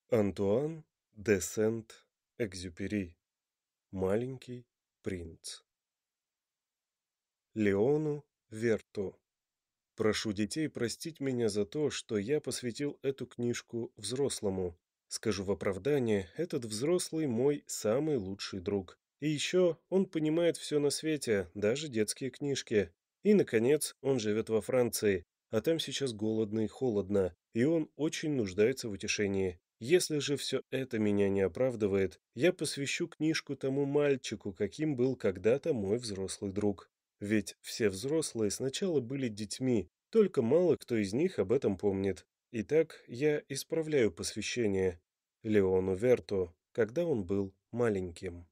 Антуан де Сент-Экзюпери. Маленький принц. Леону Верту. Прошу детей простить меня за то, что я посвятил эту книжку взрослому. Скажу в оправдание, этот взрослый мой самый лучший друг. И еще он понимает все на свете, даже детские книжки. И, наконец, он живет во Франции, а там сейчас голодно и холодно, и он очень нуждается в утешении. Если же все это меня не оправдывает, я посвящу книжку тому мальчику, каким был когда-то мой взрослый друг. Ведь все взрослые сначала были детьми, только мало кто из них об этом помнит. Итак, я исправляю посвящение Леону Верту, когда он был маленьким.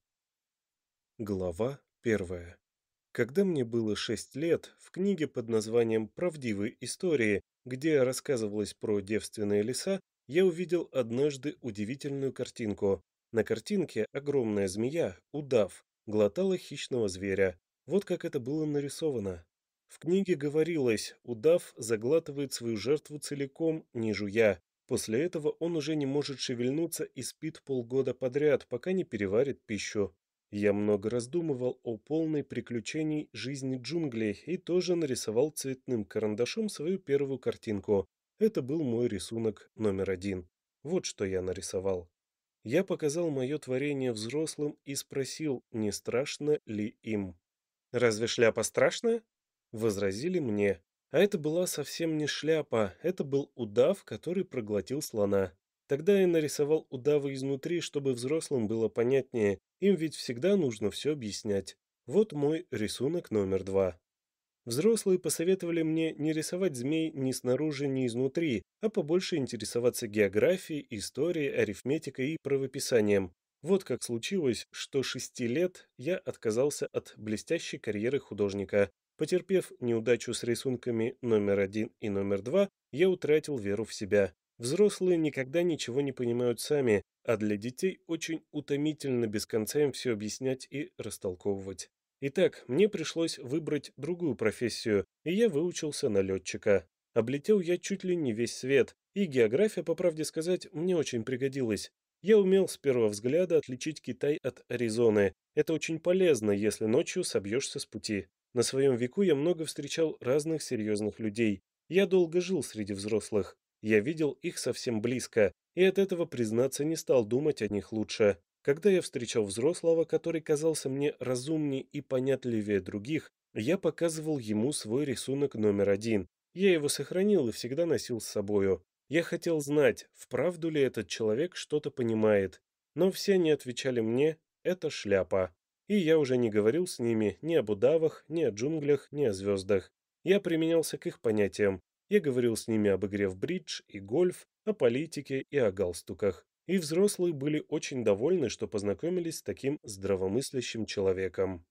Глава первая. Когда мне было 6 лет, в книге под названием «Правдивые истории», где рассказывалось про девственные леса, я увидел однажды удивительную картинку. На картинке огромная змея, удав, глотала хищного зверя. Вот как это было нарисовано. В книге говорилось, удав заглатывает свою жертву целиком, не жуя. После этого он уже не может шевельнуться и спит полгода подряд, пока не переварит пищу. Я много раздумывал о полной приключений жизни джунглей и тоже нарисовал цветным карандашом свою первую картинку. Это был мой рисунок номер один. Вот что я нарисовал. Я показал мое творение взрослым и спросил, не страшно ли им. «Разве шляпа страшная?» Возразили мне. А это была совсем не шляпа, это был удав, который проглотил слона. Тогда я нарисовал удава изнутри, чтобы взрослым было понятнее, им ведь всегда нужно все объяснять. Вот мой рисунок номер два. Взрослые посоветовали мне не рисовать змей ни снаружи, ни изнутри, а побольше интересоваться географией, историей, арифметикой и правописанием. Вот как случилось, что 6 лет я отказался от блестящей карьеры художника. Потерпев неудачу с рисунками номер один и номер два, я утратил веру в себя. Взрослые никогда ничего не понимают сами, а для детей очень утомительно без конца им все объяснять и растолковывать. Итак, мне пришлось выбрать другую профессию, и я выучился на летчика. Облетел я чуть ли не весь свет, и география, по правде сказать, мне очень пригодилась. Я умел с первого взгляда отличить Китай от Аризоны. Это очень полезно, если ночью собьешься с пути. На своем веку я много встречал разных серьезных людей. Я долго жил среди взрослых. Я видел их совсем близко, и от этого, признаться, не стал думать о них лучше. Когда я встречал взрослого, который казался мне разумнее и понятливее других, я показывал ему свой рисунок номер один. Я его сохранил и всегда носил с собою. Я хотел знать, вправду ли этот человек что-то понимает. Но все они отвечали мне «это шляпа». И я уже не говорил с ними ни об удавах, ни о джунглях, ни о звездах. Я применялся к их понятиям. Я говорил с ними об игре в бридж и гольф, о политике и о галстуках. И взрослые были очень довольны, что познакомились с таким здравомыслящим человеком.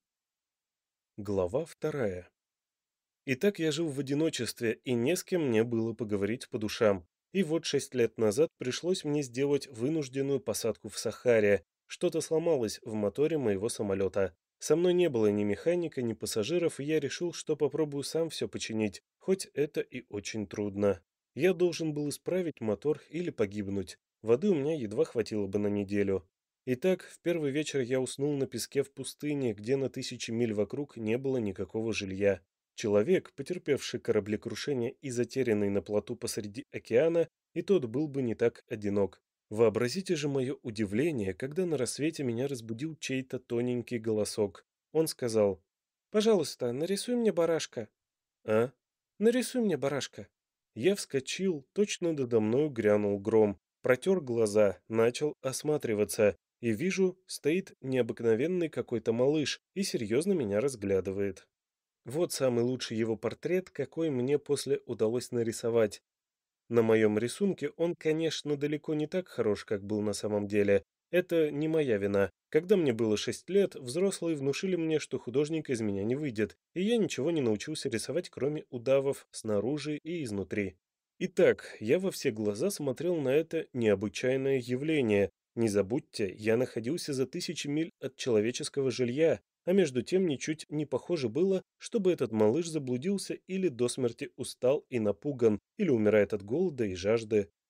Глава вторая. Итак, я жил в одиночестве, и не с кем мне было поговорить по душам. И вот 6 лет назад пришлось мне сделать вынужденную посадку в Сахаре. Что-то сломалось в моторе моего самолета. Со мной не было ни механика, ни пассажиров, и я решил, что попробую сам все починить, хоть это и очень трудно. Я должен был исправить мотор или погибнуть. Воды у меня едва хватило бы на неделю. Итак, в первый вечер я уснул на песке в пустыне, где на тысячи миль вокруг не было никакого жилья. Человек, потерпевший кораблекрушение и затерянный на плоту посреди океана, и тот был бы не так одинок. Вообразите же мое удивление, когда на рассвете меня разбудил чей-то тоненький голосок. Он сказал: «Пожалуйста, нарисуй мне барашка». «А? Нарисуй мне барашка». Я вскочил, точно надо мною грянул гром, протер глаза, начал осматриваться, и вижу, стоит необыкновенный какой-то малыш и серьезно меня разглядывает. Вот самый лучший его портрет, какой мне после удалось нарисовать. На моем рисунке он, конечно, далеко не так хорош, как был на самом деле. Это не моя вина. Когда мне было 6 лет, взрослые внушили мне, что художник из меня не выйдет, и я ничего не научился рисовать, кроме удавов, снаружи и изнутри. Итак, я во все глаза смотрел на это необычайное явление. Не забудьте, я находился за тысячи миль от человеческого жилья, а между тем ничуть не похоже было, чтобы этот малыш заблудился или до смерти устал и напуган, или умирает от голода и жажды.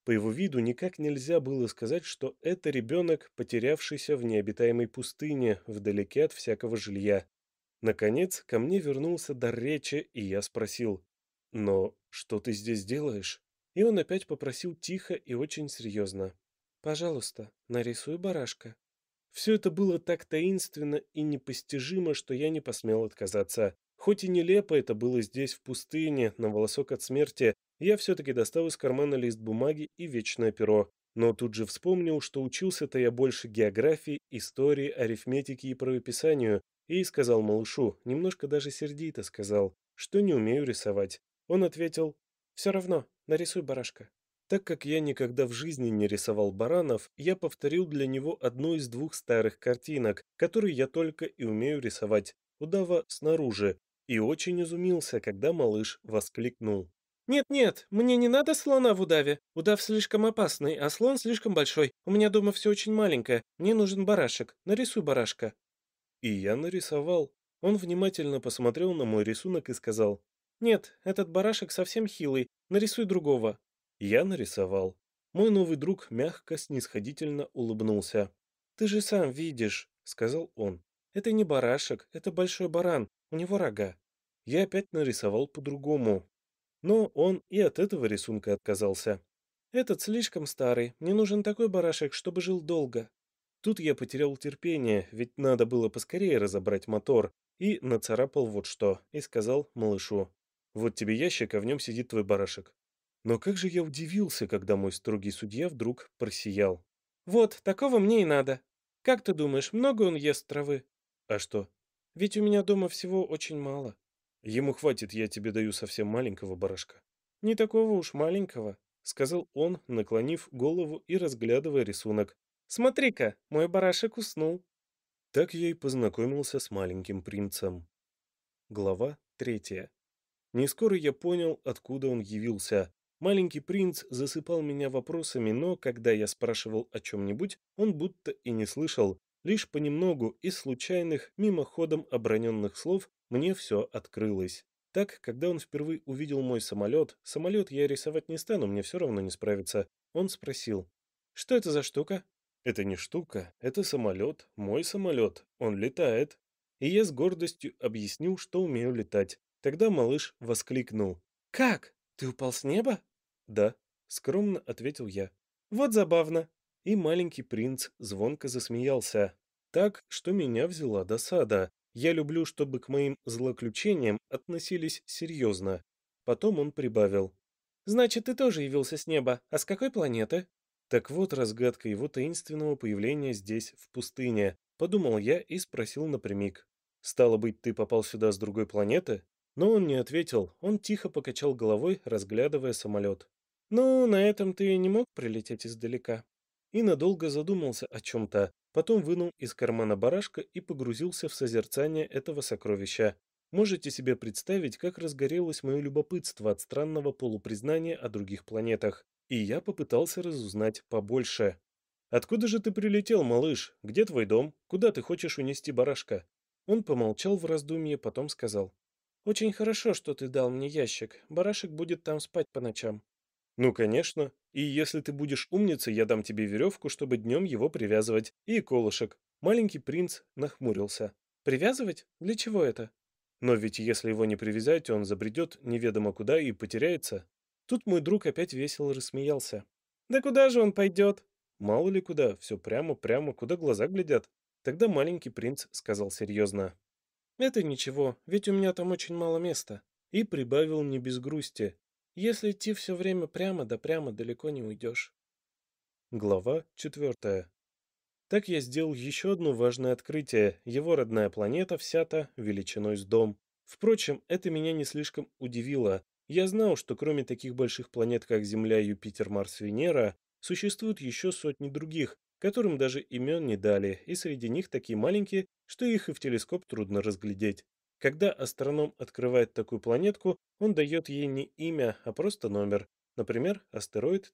По его виду никак нельзя было сказать, что это ребенок, потерявшийся в необитаемой пустыне, вдалеке от всякого жилья. Наконец, ко мне вернулся дар речи, и я спросил: «Но что ты здесь делаешь?» И он опять попросил тихо и очень серьезно: «Пожалуйста, нарисуй барашка». Все это было так таинственно и непостижимо, что я не посмел отказаться. Хоть и нелепо это было здесь, в пустыне, на волосок от смерти, я все-таки достал из кармана лист бумаги и вечное перо. Но тут же вспомнил, что учился-то я больше географии, истории, арифметики и правописанию, и сказал малышу, немножко даже сердито сказал, что не умею рисовать. Он ответил: «Все равно, нарисуй барашка». Так как я никогда в жизни не рисовал баранов, я повторил для него одну из двух старых картинок, которые я только и умею рисовать: удава снаружи, и очень изумился, когда малыш воскликнул: «Нет-нет, мне не надо слона в удаве. Удав слишком опасный, а слон слишком большой. У меня дома все очень маленькое. Мне нужен барашек. Нарисуй барашка». И я нарисовал. Он внимательно посмотрел на мой рисунок и сказал: «Нет, этот барашек совсем хилый. Нарисуй другого». Я нарисовал. Мой новый друг мягко, снисходительно улыбнулся. «Ты же сам видишь», — сказал он. «Это не барашек, это большой баран. У него рога». Я опять нарисовал по-другому. Но он и от этого рисунка отказался. «Этот слишком старый. Мне нужен такой барашек, чтобы жил долго». Тут я потерял терпение, ведь надо было поскорее разобрать мотор, и нацарапал вот что, и сказал малышу: «Вот тебе ящик, а в нем сидит твой барашек». Но как же я удивился, когда мой строгий судья вдруг просиял. «Вот, такого мне и надо. Как ты думаешь, много он ест травы?» «А что?» «Ведь у меня дома всего очень мало». «Ему хватит, я тебе даю совсем маленького барашка». «Не такого уж маленького», — сказал он, наклонив голову и разглядывая рисунок. «Смотри-ка, мой барашек уснул». Так я и познакомился с маленьким принцем. Глава 3. Не скоро я понял, откуда он явился. Маленький принц засыпал меня вопросами, но когда я спрашивал о чем-нибудь, он будто и не слышал. Лишь понемногу из случайных, мимоходом оброненных слов мне все открылось. Так, когда он впервые увидел мой самолет я рисовать не стану, мне все равно не справиться, он спросил: «Что это за штука?» «Это не штука, это самолет, мой самолет, он летает». И я с гордостью объяснил, что умею летать. Тогда малыш воскликнул: «Как? Ты упал с неба?» «Да», — скромно ответил я. «Вот забавно». И маленький принц звонко засмеялся. Так, что меня взяла досада. Я люблю, чтобы к моим злоключениям относились серьезно. Потом он прибавил: «Значит, ты тоже явился с неба. А с какой планеты?» Так вот разгадка его таинственного появления здесь, в пустыне, подумал я и спросил напрямик: «Стало быть, ты попал сюда с другой планеты?» Но он не ответил, он тихо покачал головой, разглядывая самолет. «Ну, на этом ты не мог прилететь издалека». И надолго задумался о чем-то, потом вынул из кармана барашка и погрузился в созерцание этого сокровища. Можете себе представить, как разгорелось мое любопытство от странного полупризнания о других планетах, и я попытался разузнать побольше. «Откуда же ты прилетел, малыш? Где твой дом? Куда ты хочешь унести барашка?» Он помолчал в раздумье, потом сказал: «Очень хорошо, что ты дал мне ящик. Барашек будет там спать по ночам». «Ну, конечно. И если ты будешь умницей, я дам тебе веревку, чтобы днем его привязывать, и колышек». Маленький принц нахмурился. «Привязывать? Для чего это?» «Но ведь если его не привязать, он забредет неведомо куда и потеряется». Тут мой друг опять весело рассмеялся. «Да куда же он пойдет?» «Мало ли куда, все прямо-прямо, куда глаза глядят». Тогда маленький принц сказал серьезно: «Это ничего, ведь у меня там очень мало места». И прибавил не без грусти: «Если идти все время прямо да прямо, далеко не уйдешь». Глава 4. Так я сделал еще одно важное открытие. Его родная планета вся-то величиной с дом. Впрочем, это меня не слишком удивило. Я знал, что кроме таких больших планет, как Земля, Юпитер, Марс, Венера, существуют еще сотни других, которым даже имен не дали, и среди них такие маленькие, что их и в телескоп трудно разглядеть. Когда астроном открывает такую планетку, он дает ей не имя, а просто номер. Например, астероид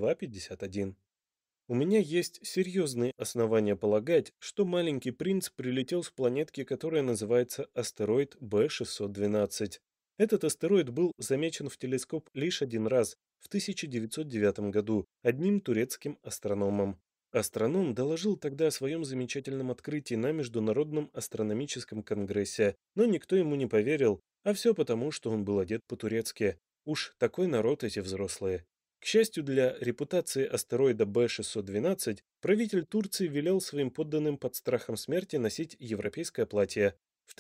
3251. У меня есть серьезные основания полагать, что маленький принц прилетел с планетки, которая называется астероид Б-612. Этот астероид был замечен в телескоп лишь один раз, в 1909 году одним турецким астрономом. Астроном доложил тогда о своем замечательном открытии на Международном астрономическом конгрессе, но никто ему не поверил, а все потому, что он был одет по-турецки. Уж такой народ эти взрослые. К счастью для репутации астероида Б-612, правитель Турции велел своим подданным под страхом смерти носить европейское платье. В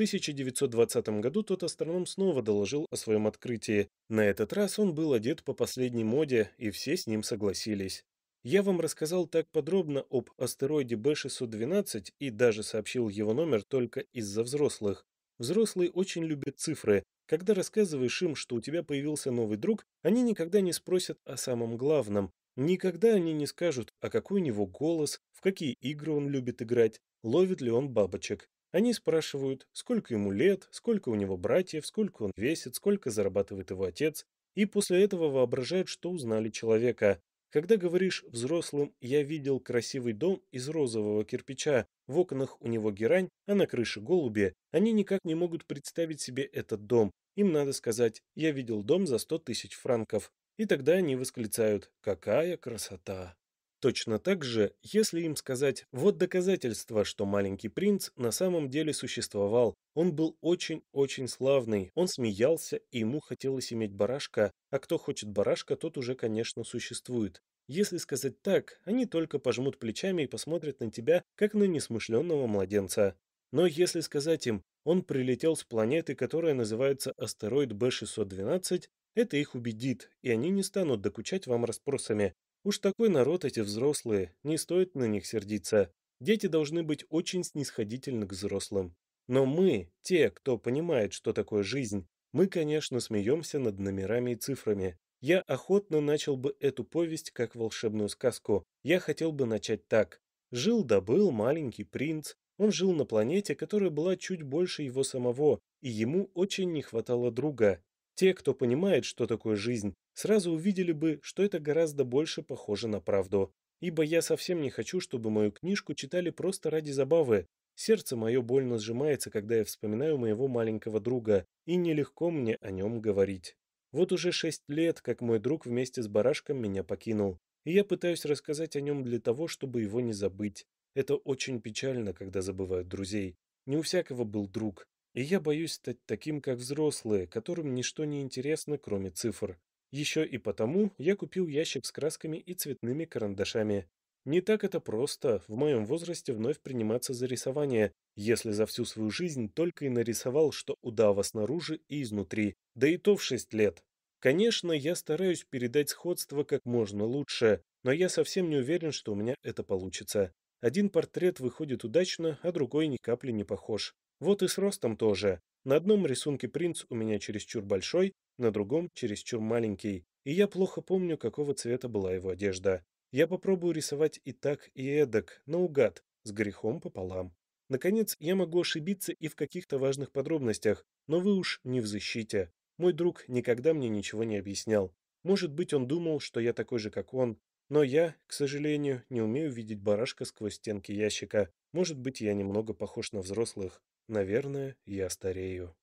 1920 году тот астроном снова доложил о своем открытии. На этот раз он был одет по последней моде, и все с ним согласились. Я вам рассказал так подробно об астероиде Б-612 и даже сообщил его номер только из-за взрослых. Взрослые очень любят цифры. Когда рассказываешь им, что у тебя появился новый друг, они никогда не спросят о самом главном. Никогда они не скажут, а какой у него голос, в какие игры он любит играть, ловит ли он бабочек. Они спрашивают, сколько ему лет, сколько у него братьев, сколько он весит, сколько зарабатывает его отец, и после этого воображают, что узнали человека. Когда говоришь взрослым «я видел красивый дом из розового кирпича, в окнах у него герань, а на крыше голуби», они никак не могут представить себе этот дом. Им надо сказать «я видел дом за 100 тысяч франков». И тогда они восклицают «какая красота!». Точно так же, если им сказать «вот доказательство, что маленький принц на самом деле существовал, он был очень-очень славный, он смеялся, и ему хотелось иметь барашка, а кто хочет барашка, тот уже, конечно, существует». Если сказать так, они только пожмут плечами и посмотрят на тебя, как на несмышленного младенца. Но если сказать им «он прилетел с планеты, которая называется астероид Б-612», это их убедит, и они не станут докучать вам расспросами. Уж такой народ эти взрослые, не стоит на них сердиться. Дети должны быть очень снисходительны к взрослым. Но мы, те, кто понимает, что такое жизнь, мы, конечно, смеемся над номерами и цифрами. Я охотно начал бы эту повесть как волшебную сказку. Я хотел бы начать так. Жил да был маленький принц. Он жил на планете, которая была чуть больше его самого, и ему очень не хватало друга. Те, кто понимает, что такое жизнь, сразу увидели бы, что это гораздо больше похоже на правду. Ибо я совсем не хочу, чтобы мою книжку читали просто ради забавы. Сердце мое больно сжимается, когда я вспоминаю моего маленького друга, и нелегко мне о нем говорить. Вот уже 6 лет, как мой друг вместе с барашком меня покинул, и я пытаюсь рассказать о нем для того, чтобы его не забыть. Это очень печально, когда забывают друзей. Не у всякого был друг, и я боюсь стать таким, как взрослые, которым ничто не интересно, кроме цифр. Еще и потому я купил ящик с красками и цветными карандашами. Не так это просто в моем возрасте вновь приниматься за рисование, если за всю свою жизнь только и нарисовал, что удава снаружи и изнутри, да и то в 6 лет. Конечно, я стараюсь передать сходство как можно лучше, но я совсем не уверен, что у меня это получится. Один портрет выходит удачно, а другой ни капли не похож. Вот и с ростом тоже. На одном рисунке принц у меня чересчур большой, на другом чересчур маленький, и я плохо помню, какого цвета была его одежда. Я попробую рисовать и так, и эдак, наугад, с грехом пополам. Наконец, я могу ошибиться и в каких-то важных подробностях, но вы уж не в защите. Мой друг никогда мне ничего не объяснял. Может быть, он думал, что я такой же, как он, но я, к сожалению, не умею видеть барашка сквозь стенки ящика. Может быть, я немного похож на взрослых. Наверное, я старею.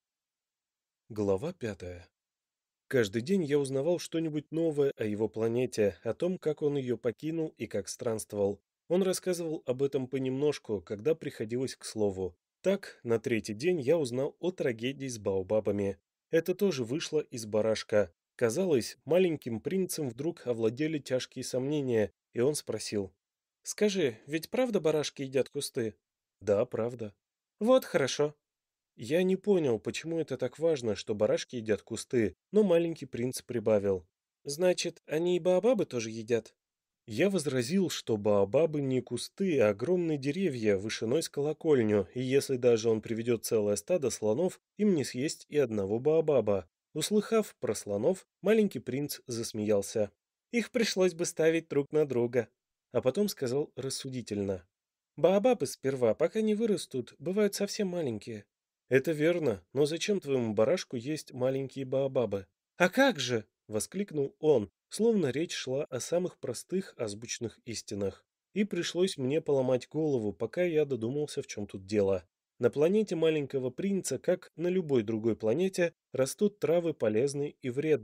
Глава 5. Каждый день я узнавал что-нибудь новое о его планете, о том, как он ее покинул и как странствовал. Он рассказывал об этом понемножку, когда приходилось к слову. Так, на третий день я узнал о трагедии с Баобабами. Это тоже вышло из барашка. Казалось, маленьким принцем вдруг овладели тяжкие сомнения, и он спросил. «Скажи, ведь правда барашки едят кусты?» «Да, правда». «Вот хорошо. Я не понял, почему это так важно, что барашки едят кусты, но маленький принц прибавил. Значит, они и баобабы тоже едят? Я возразил, что баобабы не кусты, а огромные деревья вышиной с колокольню, и если даже он приведет целое стадо слонов, им не съесть и одного баобаба. Услыхав про слонов, маленький принц засмеялся. Их пришлось бы ставить друг на друга. А потом сказал рассудительно. Баобабы сперва, пока не вырастут, бывают совсем маленькие. Это верно, но зачем твоему барашку есть маленькие баобабы? А как же? Воскликнул он, словно речь шла о самых простых азбучных истинах. И пришлось мне поломать голову, пока я додумался, в чем тут дело. На планете маленького принца, как на любой другой планете, растут травы полезные и вредные,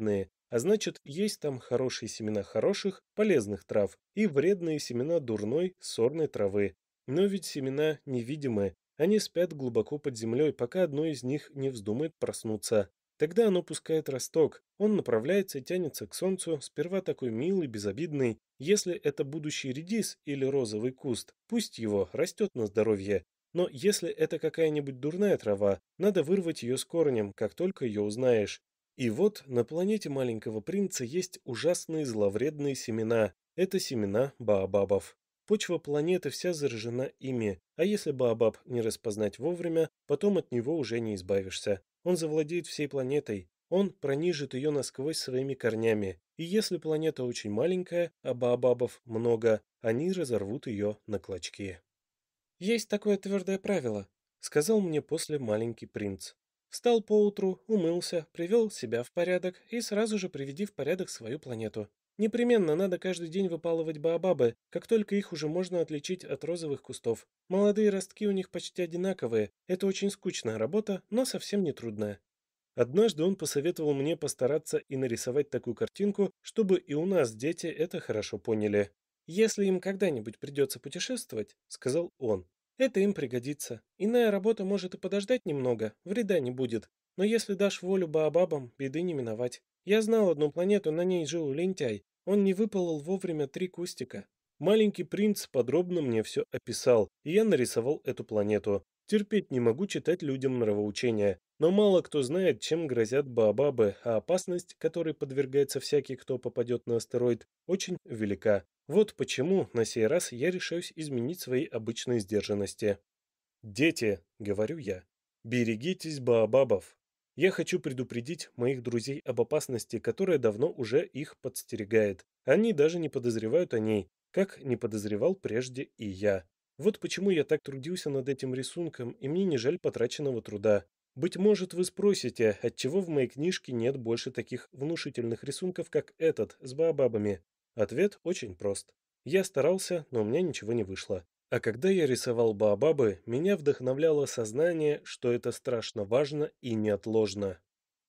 А значит, есть там хорошие семена хороших, полезных трав и вредные семена дурной, сорной травы. Но ведь семена невидимы, они спят глубоко под землей, пока одно из них не вздумает проснуться. Тогда оно пускает росток, он направляется и тянется к солнцу, сперва такой милый, безобидный. Если это будущий редис или розовый куст, пусть его растет на здоровье. Но если это какая-нибудь дурная трава, надо вырвать ее с корнем, как только ее узнаешь. И вот на планете маленького принца есть ужасные зловредные семена. Это семена баобабов. Почва планеты вся заражена ими, а если баобаб не распознать вовремя, потом от него уже не избавишься. Он завладеет всей планетой, он пронижит ее насквозь своими корнями. И если планета очень маленькая, а баобабов много, они разорвут ее на клочки. «Есть такое твердое правило», — сказал мне после маленький принц. «Встал поутру, умылся, привел себя в порядок и сразу же приведи в порядок свою планету. Непременно надо каждый день выпалывать баобабы, как только их уже можно отличить от розовых кустов. Молодые ростки у них почти одинаковые, это очень скучная работа, но совсем не трудная». Однажды он посоветовал мне постараться и нарисовать такую картинку, чтобы и у нас дети это хорошо поняли. «Если им когда-нибудь придется путешествовать, — сказал он, — это им пригодится. Иная работа может и подождать немного, вреда не будет. Но если дашь волю баобабам, беды не миновать. Я знал одну планету, на ней жил лентяй. Он не выпалол вовремя 3 кустика». Маленький принц подробно мне все описал, и я нарисовал эту планету. Терпеть не могу читать людям нравоучения. Но мало кто знает, чем грозят баобабы, а опасность, которой подвергается всякий, кто попадет на астероид, очень велика. Вот почему на сей раз я решаюсь изменить свои обычные сдержанности. «Дети», — говорю я, — «берегитесь баобабов. Я хочу предупредить моих друзей об опасности, которая давно уже их подстерегает. Они даже не подозревают о ней, как не подозревал прежде и я. Вот почему я так трудился над этим рисунком, и мне не жаль потраченного труда. Быть может, вы спросите, отчего в моей книжке нет больше таких внушительных рисунков, как этот, с баобабами. Ответ очень прост. Я старался, но у меня ничего не вышло. А когда я рисовал баобабы, меня вдохновляло сознание, что это страшно важно и неотложно.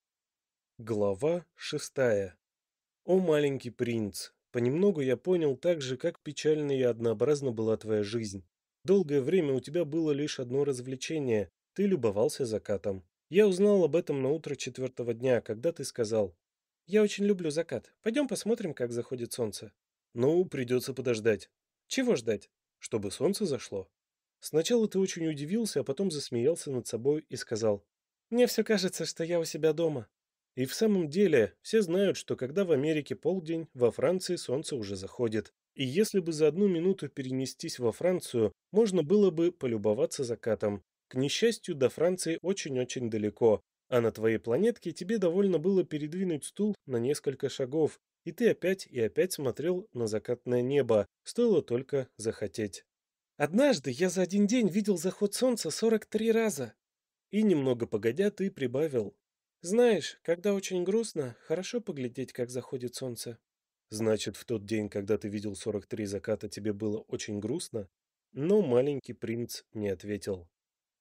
Глава 6. О, маленький принц, понемногу я понял так же, как печальна и однообразна была твоя жизнь. Долгое время у тебя было лишь одно развлечение — ты любовался закатом. Я узнал об этом на утро 4-го дня, когда ты сказал: «Я очень люблю закат. Пойдем посмотрим, как заходит солнце». Ну, придется подождать. Чего ждать? Чтобы солнце зашло. Сначала ты очень удивился, а потом засмеялся над собой и сказал: «Мне все кажется, что я у себя дома». И в самом деле, все знают, что когда в Америке полдень, во Франции солнце уже заходит. И если бы за 1 минуту перенестись во Францию, можно было бы полюбоваться закатом. К несчастью, до Франции очень-очень далеко, а на твоей планетке тебе довольно было передвинуть стул на несколько шагов, и ты опять и опять смотрел на закатное небо, стоило только захотеть. «Однажды я за один день видел заход солнца 43 раза». И немного погодя ты прибавил: «Знаешь, когда очень грустно, хорошо поглядеть, как заходит солнце». Значит, в тот день, когда ты видел 43 заката, тебе было очень грустно? Но маленький принц не ответил.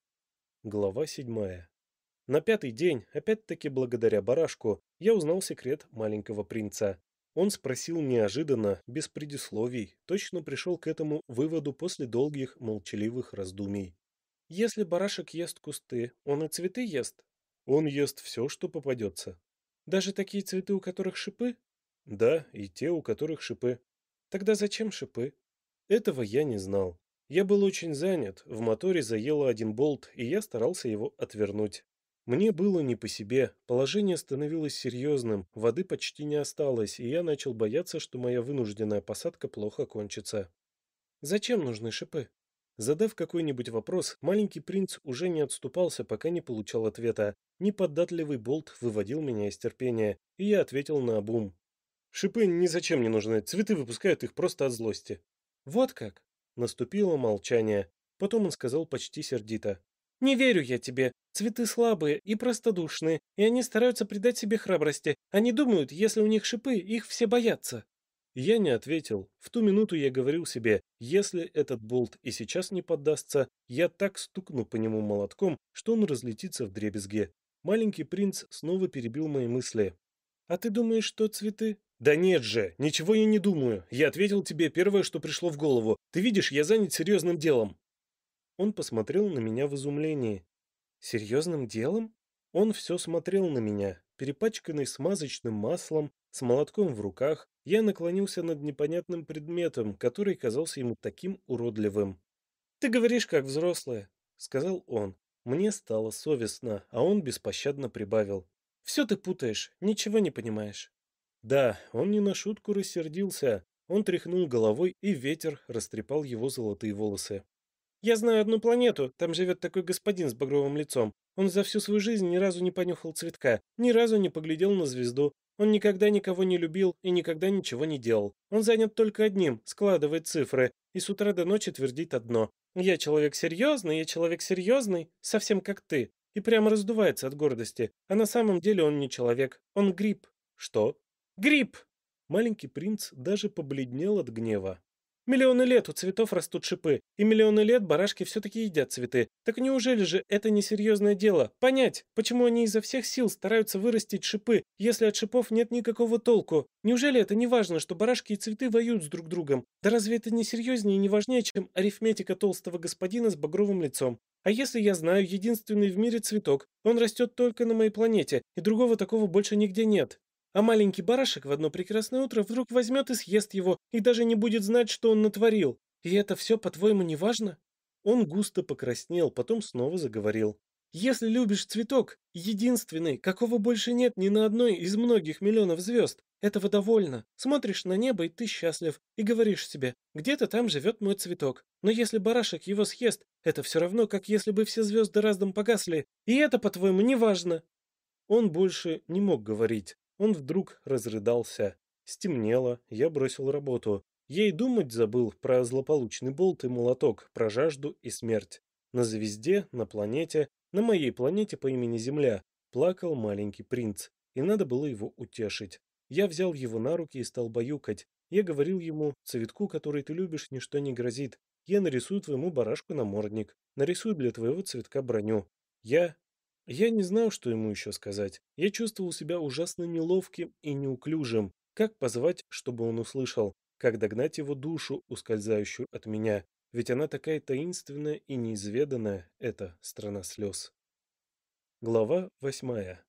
Глава 7. На 5-й день, опять-таки благодаря барашку, я узнал секрет маленького принца. Он спросил неожиданно, без предисловий, точно пришел к этому выводу после долгих молчаливых раздумий. «Если барашек ест кусты, он и цветы ест?» «Он ест все, что попадется». «Даже такие цветы, у которых шипы?» «Да, и те, у которых шипы». «Тогда зачем шипы?» Этого я не знал. Я был очень занят, в моторе заело один болт, и я старался его отвернуть. Мне было не по себе, положение становилось серьезным, воды почти не осталось, и я начал бояться, что моя вынужденная посадка плохо кончится. «Зачем нужны шипы?» Задав какой-нибудь вопрос, маленький принц уже не отступался, пока не получал ответа. Неподатливый болт выводил меня из терпения, и я ответил наобум. «Шипы ни зачем не нужны, цветы выпускают их просто от злости». «Вот как?» Наступило молчание. Потом он сказал почти сердито: «Не верю я тебе. Цветы слабые и простодушные, и они стараются придать себе храбрости. Они думают, если у них шипы, их все боятся». Я не ответил. В ту минуту я говорил себе: если этот болт и сейчас не поддастся, я так стукну по нему молотком, что он разлетится вдребезги. Маленький принц снова перебил мои мысли. А ты думаешь, что цветы? Да нет же, ничего я не думаю. Я ответил тебе первое, что пришло в голову. Ты видишь, я занят серьезным делом. Он посмотрел на меня в изумлении. Серьезным делом? Он все смотрел на меня, перепачканный смазочным маслом, с молотком в руках. Я наклонился над непонятным предметом, который казался ему таким уродливым. «Ты говоришь, как взрослая», — сказал он. Мне стало совестно, а он беспощадно прибавил. «Все ты путаешь, ничего не понимаешь». Да, он не на шутку рассердился. Он тряхнул головой, и ветер растрепал его золотые волосы. «Я знаю одну планету, там живет такой господин с багровым лицом. Он за всю свою жизнь ни разу не понюхал цветка, ни разу не поглядел на звезду. Он никогда никого не любил и никогда ничего не делал. Он занят только одним — складывает цифры, и с утра до ночи твердит одно. Я человек серьезный, совсем как ты». И прямо раздувается от гордости. А на самом деле он не человек, он гриб. Что? Гриб! Маленький принц даже побледнел от гнева. Миллионы лет у цветов растут шипы, и миллионы лет барашки все-таки едят цветы. Так неужели же это несерьезное дело? Понять, почему они изо всех сил стараются вырастить шипы, если от шипов нет никакого толку? Неужели это не важно, что барашки и цветы воюют с друг другом? Да разве это не серьезнее и не важнее, чем арифметика толстого господина с багровым лицом? А если я знаю единственный в мире цветок, он растет только на моей планете, и другого такого больше нигде нет? А маленький барашек в одно прекрасное утро вдруг возьмет и съест его, и даже не будет знать, что он натворил. И это все, по-твоему, не важно? Он густо покраснел, потом снова заговорил. Если любишь цветок, единственный, какого больше нет ни на одной из многих миллионов звезд, этого довольно. Смотришь на небо, и ты счастлив, и говоришь себе, где-то там живет мой цветок. Но если барашек его съест, это все равно, как если бы все звезды разом погасли. И это, по-твоему, не важно. Он больше не мог говорить. Он вдруг разрыдался. Стемнело, я бросил работу. Я и думать забыл про злополучный болт и молоток, про жажду и смерть. На звезде, на планете, на моей планете по имени Земля, плакал маленький принц, и надо было его утешить. Я взял его на руки и стал баюкать. Я говорил ему, цветку, который ты любишь, ничто не грозит. Я нарисую твоему барашку намордник, нарисую для твоего цветка броню. Я я не знал, что ему еще сказать. Я чувствовал себя ужасно неловким и неуклюжим. Как позвать, чтобы он услышал? Как догнать его душу, ускользающую от меня? Ведь она такая таинственная и неизведанная, эта страна слез. Глава 8.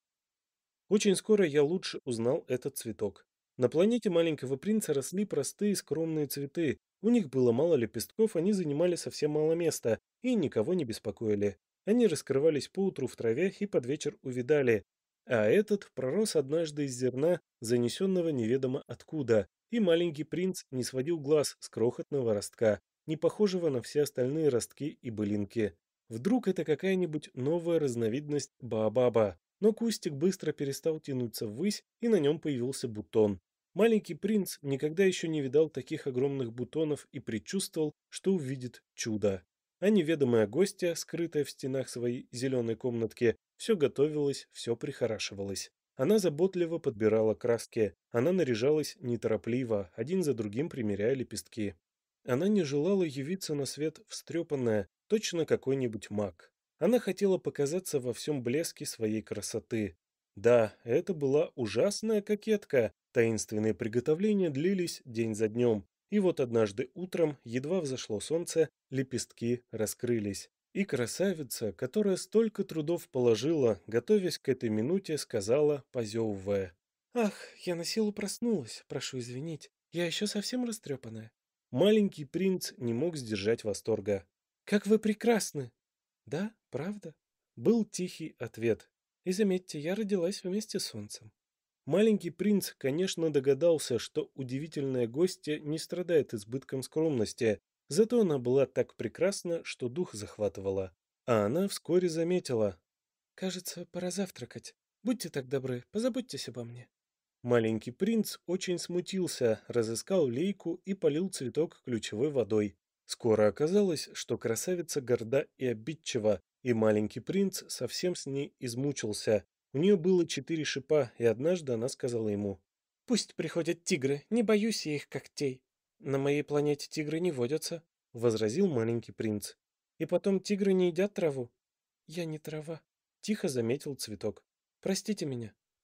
Очень скоро я лучше узнал этот цветок. На планете маленького принца росли простые скромные цветы. У них было мало лепестков, они занимали совсем мало места и никого не беспокоили. Они раскрывались поутру в траве и под вечер увядали. А этот пророс однажды из зерна, занесенного неведомо откуда, и маленький принц не сводил глаз с крохотного ростка, не похожего на все остальные ростки и былинки. Вдруг это какая-нибудь новая разновидность баобаба, но кустик быстро перестал тянуться ввысь, и на нем появился бутон. Маленький принц никогда еще не видал таких огромных бутонов и предчувствовал, что увидит чудо. А неведомая гостья, скрытая в стенах своей зеленой комнатки, все готовилась, все прихорашивалась. Она заботливо подбирала краски, она наряжалась неторопливо, один за другим примеряя лепестки. Она не желала явиться на свет встрепанная, точно какой-нибудь маг. Она хотела показаться во всем блеске своей красоты. Да, это была ужасная кокетка. Таинственные приготовления длились день за днем. И вот однажды утром, едва взошло солнце, лепестки раскрылись. И красавица, которая столько трудов положила, готовясь к этой минуте, сказала, позевывая: «Ах, я на силу проснулась, прошу извинить, я еще совсем растрепанная». Маленький принц не мог сдержать восторга. «Как вы прекрасны!» «Да, правда?» Был тихий ответ. «И заметьте, я родилась вместе с солнцем». Маленький принц, конечно, догадался, что удивительная гостья не страдает избытком скромности, зато она была так прекрасна, что дух захватывала. А она вскоре заметила. «Кажется, пора завтракать. Будьте так добры, позаботьтесь обо мне». Маленький принц очень смутился, разыскал лейку и полил цветок ключевой водой. Скоро оказалось, что красавица горда и обидчива, и маленький принц совсем с ней измучился. У нее было 4 шипа, и однажды она сказала ему: «Пусть приходят тигры, не боюсь я их когтей». «На моей планете тигры не водятся», — возразил маленький принц. «И потом тигры не едят траву». «Я не трава», — тихо заметил цветок. «Простите меня».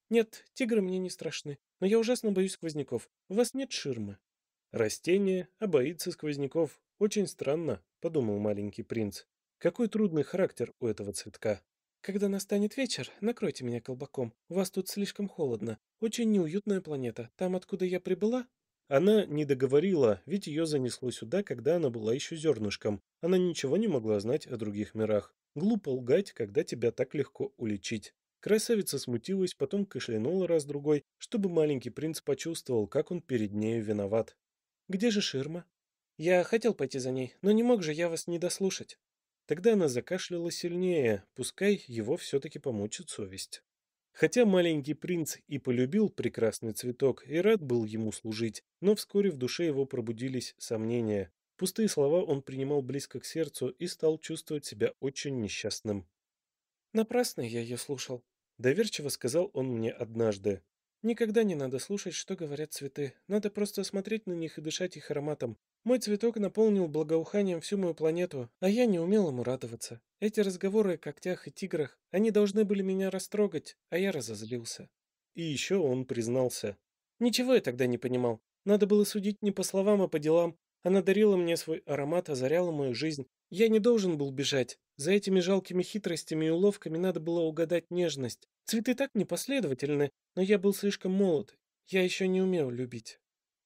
Нет, тигры мне не страшны, но я ужасно боюсь сквозняков. У вас нет ширмы? Растение, а боится сквозняков. Очень странно, подумал маленький принц. Какой трудный характер у этого цветка. Когда настанет вечер, накройте меня колпаком. У вас тут слишком холодно. Очень неуютная планета. Там, откуда я прибыла? Она не договорила, ведь ее занесло сюда, когда она была еще зернышком. Она ничего не могла знать о других мирах. Глупо лгать, когда тебя так легко уличить. Красавица смутилась, потом кашлянула раз-другой, чтобы маленький принц почувствовал, как он перед нею виноват. Где же ширма? Я хотел пойти за ней, но не мог же я вас не дослушать. Тогда она закашляла сильнее, пускай его все-таки помучит совесть. Хотя маленький принц и полюбил прекрасный цветок и рад был ему служить, но вскоре в душе его пробудились сомнения. Пустые слова он принимал близко к сердцу и стал чувствовать себя очень несчастным. Напрасно я ее слушал. Доверчиво сказал он мне однажды. Никогда не надо слушать, что говорят цветы. Надо просто смотреть на них и дышать их ароматом. Мой цветок наполнил благоуханием всю мою планету, а я не умел ему радоваться. Эти разговоры о когтях и тиграх, они должны были меня растрогать, а я разозлился. И еще он признался. Ничего я тогда не понимал. Надо было судить не по словам, а по делам. Она дарила мне свой аромат, озаряла мою жизнь. Я не должен был бежать. За этими жалкими хитростями и уловками надо было угадать нежность. Цветы так непоследовательны, но я был слишком молод. Я еще не умел любить.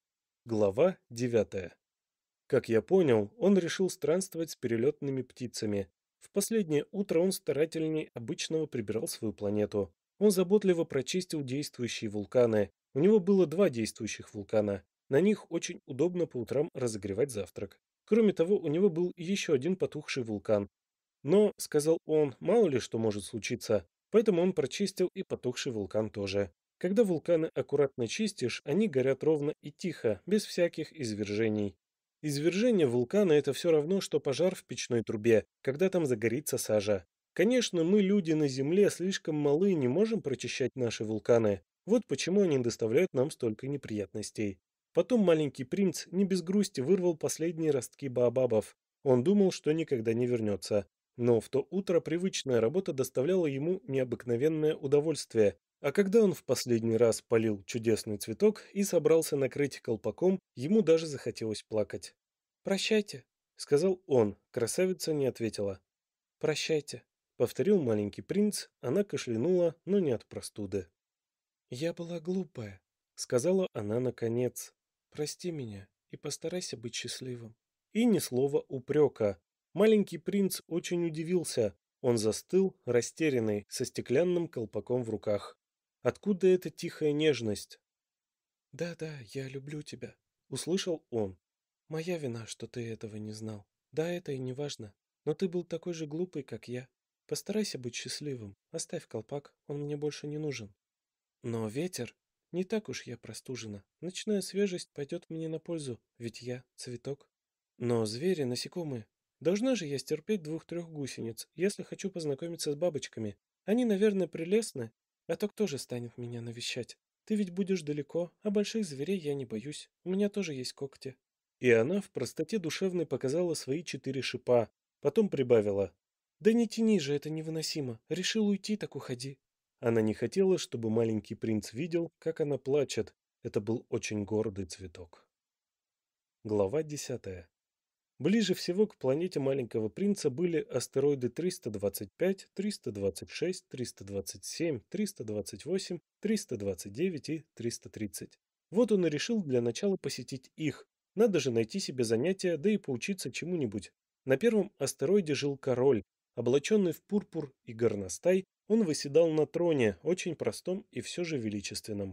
Глава 9. Как я понял, он решил странствовать с перелетными птицами. В последнее утро он старательней обычного прибирал свою планету. Он заботливо прочистил действующие вулканы. У него было два действующих вулкана. На них очень удобно по утрам разогревать завтрак. Кроме того, у него был еще один потухший вулкан. Но, сказал он, мало ли что может случиться, поэтому он прочистил и потухший вулкан тоже. Когда вулканы аккуратно чистишь, они горят ровно и тихо, без всяких извержений. Извержение вулкана – это все равно, что пожар в печной трубе, когда там загорится сажа. Конечно, мы, люди на Земле, слишком малы и не можем прочищать наши вулканы. Вот почему они доставляют нам столько неприятностей. Потом маленький принц не без грусти вырвал последние ростки баобабов. Он думал, что никогда не вернется. Но в то утро привычная работа доставляла ему необыкновенное удовольствие, а когда он в последний раз полил чудесный цветок и собрался накрыть колпаком, ему даже захотелось плакать. «Прощайте», — сказал он. Красавица не ответила. «прощайте». — повторил маленький принц. Она кашлянула, но не от простуды. Я была глупая. — сказала она наконец. Прости меня и постарайся быть счастливым. И ни слова упрека. Маленький принц очень удивился. Он застыл, растерянный, со стеклянным колпаком в руках. Откуда эта тихая нежность? Да-да, я люблю тебя. Услышал он. Моя вина, что ты этого не знал. Да, это и не важно. Но ты был такой же глупый, как я. Постарайся быть счастливым. Оставь колпак, он мне больше не нужен. Но ветер... Не так уж я простужена. Ночная свежесть пойдет мне на пользу, ведь я цветок. Но звери, насекомые... Должна же я стерпеть двух-трех гусениц, если хочу познакомиться с бабочками. Они, наверное, прелестны. А то кто же станет меня навещать? Ты ведь будешь далеко, а больших зверей я не боюсь. У меня тоже есть когти. И она в простоте душевной показала свои 4 шипа, потом прибавила. Да не тяни же, это невыносимо. Решил уйти, так уходи. Она не хотела, чтобы маленький принц видел, как она плачет. Это был очень гордый цветок. Глава 10. Ближе всего к планете маленького принца были астероиды 325, 326, 327, 328, 329 и 330. Вот он и решил для начала посетить их. Надо же найти себе занятие, да и поучиться чему-нибудь. На первом астероиде жил король. Облаченный в пурпур и горностай, он восседал на троне, очень простом и все же величественном.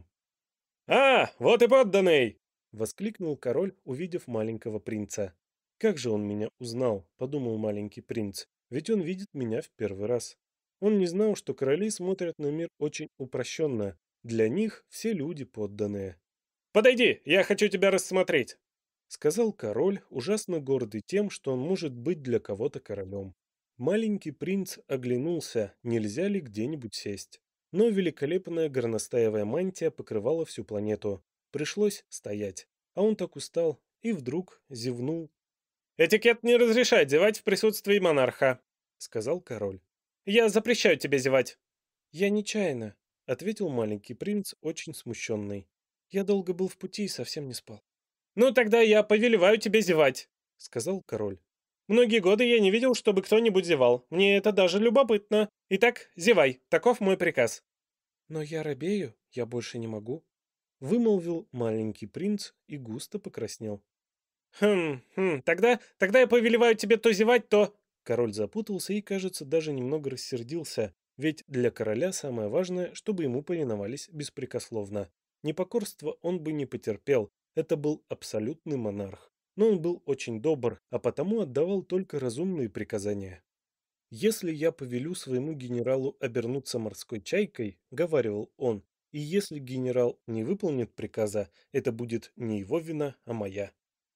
«А, вот и подданный!» — воскликнул король, увидев маленького принца. «Как же он меня узнал?» — подумал маленький принц. «Ведь он видит меня в первый раз». Он не знал, что короли смотрят на мир очень упрощенно. Для них все люди подданные. «Подойди, я хочу тебя рассмотреть!» — сказал король, ужасно гордый тем, что он может быть для кого-то королем. Маленький принц оглянулся, нельзя ли где-нибудь сесть. Но великолепная горностаевая мантия покрывала всю планету. Пришлось стоять. А он так устал и вдруг зевнул. «Этикет не разрешает зевать в присутствии монарха», — сказал король. «Я запрещаю тебе зевать». Я нечаянно. ответил маленький принц, очень смущенный. Я долго был в пути и совсем не спал. «Ну, тогда я повелеваю тебе зевать», — сказал король. «Многие годы я не видел, чтобы кто-нибудь зевал. Мне это даже любопытно. Итак, зевай, таков мой приказ». «Но я робею, я больше не могу», — вымолвил маленький принц и густо покраснел. Тогда я повелеваю тебе то зевать, то...» Король запутался и, кажется, даже немного рассердился, ведь для короля самое важное, чтобы ему повиновались беспрекословно. Непокорство он бы не потерпел, это был абсолютный монарх. Но он был очень добр, а потому отдавал только разумные приказания. «Если я повелю своему генералу обернуться морской чайкой, — говаривал он, — и если генерал не выполнит приказа, это будет не его вина, а моя.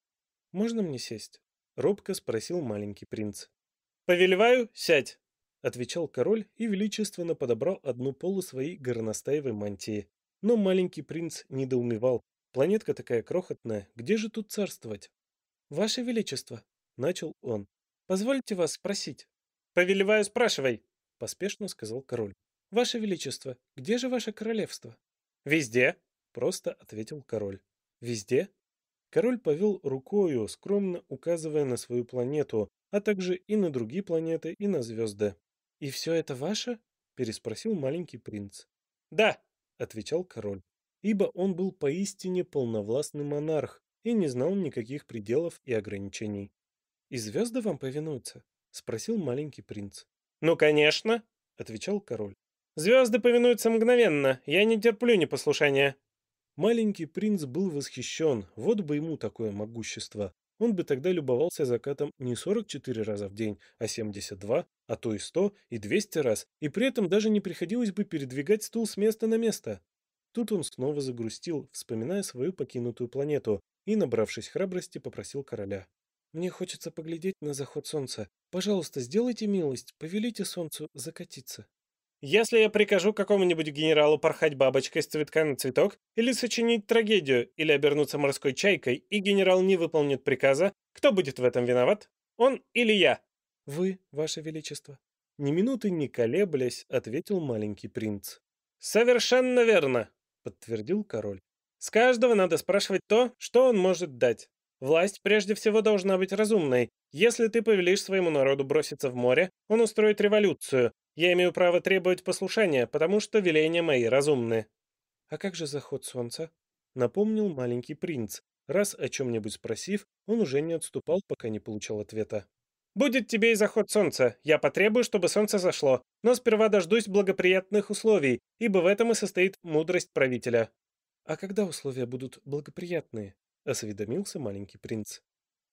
«Можно мне сесть?» — робко спросил маленький принц. «Повелеваю, сядь!» — отвечал король и величественно подобрал одну полу своей горностаевой мантии. Но маленький принц недоумевал. Планетка такая крохотная, где же тут царствовать? «Ваше Величество!» — начал он. «Позвольте вас спросить». «Повелеваю, спрашивай!» — поспешно сказал король. «Ваше Величество, где же ваше королевство?» «Везде!» — просто ответил король. «Везде?» Король повел рукою, скромно указывая на свою планету, а также и на другие планеты, и на звезды. «И все это ваше?» — переспросил маленький принц. «Да», — отвечал король, ибо он был поистине полновластный монарх и не знал никаких пределов и ограничений. «И звезды вам повинуются?» — спросил маленький принц. «Ну, конечно», — отвечал король. «Звезды повинуются мгновенно, я не терплю непослушания». Маленький принц был восхищен, вот бы ему такое могущество. Он бы тогда любовался закатом не 44 раза в день, а 72, а то и 100, и 200 раз, и при этом даже не приходилось бы передвигать стул с места на место. Тут он снова загрустил, вспоминая свою покинутую планету, и, набравшись храбрости, попросил короля. «Мне хочется поглядеть на заход солнца. Пожалуйста, сделайте милость, повелите солнцу закатиться». «Если я прикажу какому-нибудь генералу порхать бабочкой с цветка на цветок, или сочинить трагедию, или обернуться морской чайкой, и генерал не выполнит приказа, кто будет в этом виноват? Он или я?» «Вы, ваше величество». Ни минуты не колеблясь, ответил маленький принц. «Совершенно верно», — подтвердил король. «С каждого надо спрашивать то, что он может дать. Власть прежде всего должна быть разумной. Если ты повелишь своему народу броситься в море, он устроит революцию. Я имею право требовать послушания, потому что веления мои разумны». «А как же заход солнца?» — напомнил маленький принц. Раз о чем-нибудь спросив, он уже не отступал, пока не получал ответа. «Будет тебе и заход солнца. Я потребую, чтобы солнце зашло. Но сперва дождусь благоприятных условий, ибо в этом и состоит мудрость правителя». «А когда условия будут благоприятные?» — осведомился маленький принц.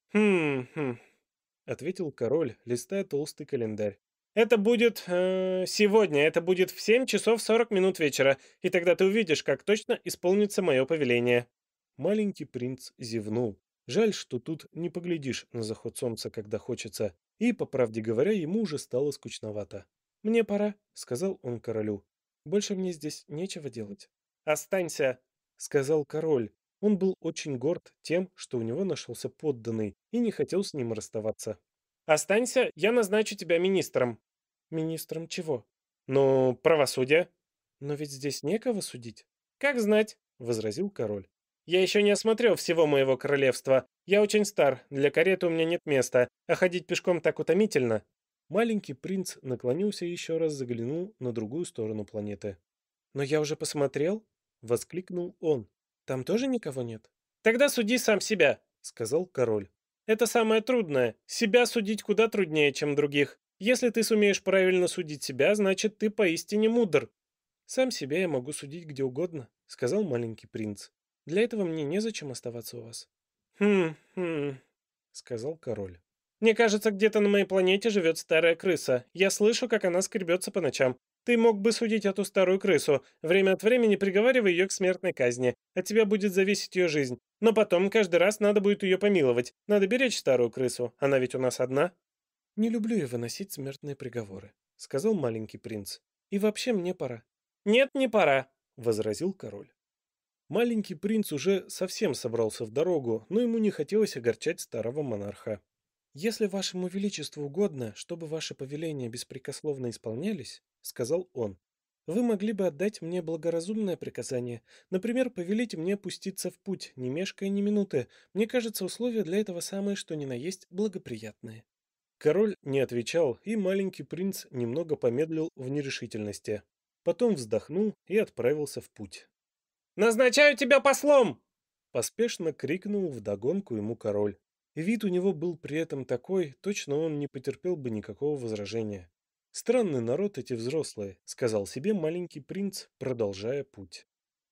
«Хм», — ответил король, листая толстый календарь. «Это будет сегодня, это будет в 7 часов 40 минут вечера, и тогда ты увидишь, как точно исполнится мое повеление». Маленький принц зевнул. Жаль, что тут не поглядишь на заход солнца, когда хочется, и, по правде говоря, ему уже стало скучновато. «Мне пора», — сказал он королю. «Больше мне здесь нечего делать». «Останься», — сказал король. Он был очень горд тем, что у него нашелся подданный, и не хотел с ним расставаться. «Останься, я назначу тебя министром». «Министром чего?» «Ну, правосудия». «Но ведь здесь некого судить». «Как знать», — возразил король. «Я еще не осмотрел всего моего королевства. Я очень стар, для кареты у меня нет места, а ходить пешком так утомительно». Маленький принц наклонился и еще раз заглянул на другую сторону планеты. «Но я уже посмотрел», — воскликнул он. «Там тоже никого нет?» «Тогда суди сам себя», — сказал король. «Это самое трудное. Себя судить куда труднее, чем других. Если ты сумеешь правильно судить себя, значит, ты поистине мудр». «Сам себя я могу судить где угодно», — сказал маленький принц. «Для этого мне незачем оставаться у вас». «Хм», — сказал король. «Мне кажется, где-то на моей планете живет старая крыса. Я слышу, как она скребется по ночам. Ты мог бы судить эту старую крысу, время от времени приговаривая ее к смертной казни. От тебя будет зависеть ее жизнь. Но потом каждый раз надо будет ее помиловать. Надо беречь старую крысу. Она ведь у нас одна». «Не люблю я выносить смертные приговоры», — сказал маленький принц. «И вообще мне пора». «Нет, не пора», — возразил король. Маленький принц уже совсем собрался в дорогу, но ему не хотелось огорчать старого монарха. «Если вашему величеству угодно, чтобы ваши повеления беспрекословно исполнялись, — сказал он, — Вы могли бы отдать мне благоразумное приказание. Например, повелите мне пуститься в путь, не мешкая ни минуты. Мне кажется, условия для этого самые, что ни на есть, благоприятные». Король не отвечал, и маленький принц немного помедлил в нерешительности. Потом вздохнул и отправился в путь. «Назначаю тебя послом!» Поспешно крикнул вдогонку ему король. И вид у него был при этом такой, точно он не потерпел бы никакого возражения. «Странный народ эти взрослые», — сказал себе маленький принц, продолжая путь.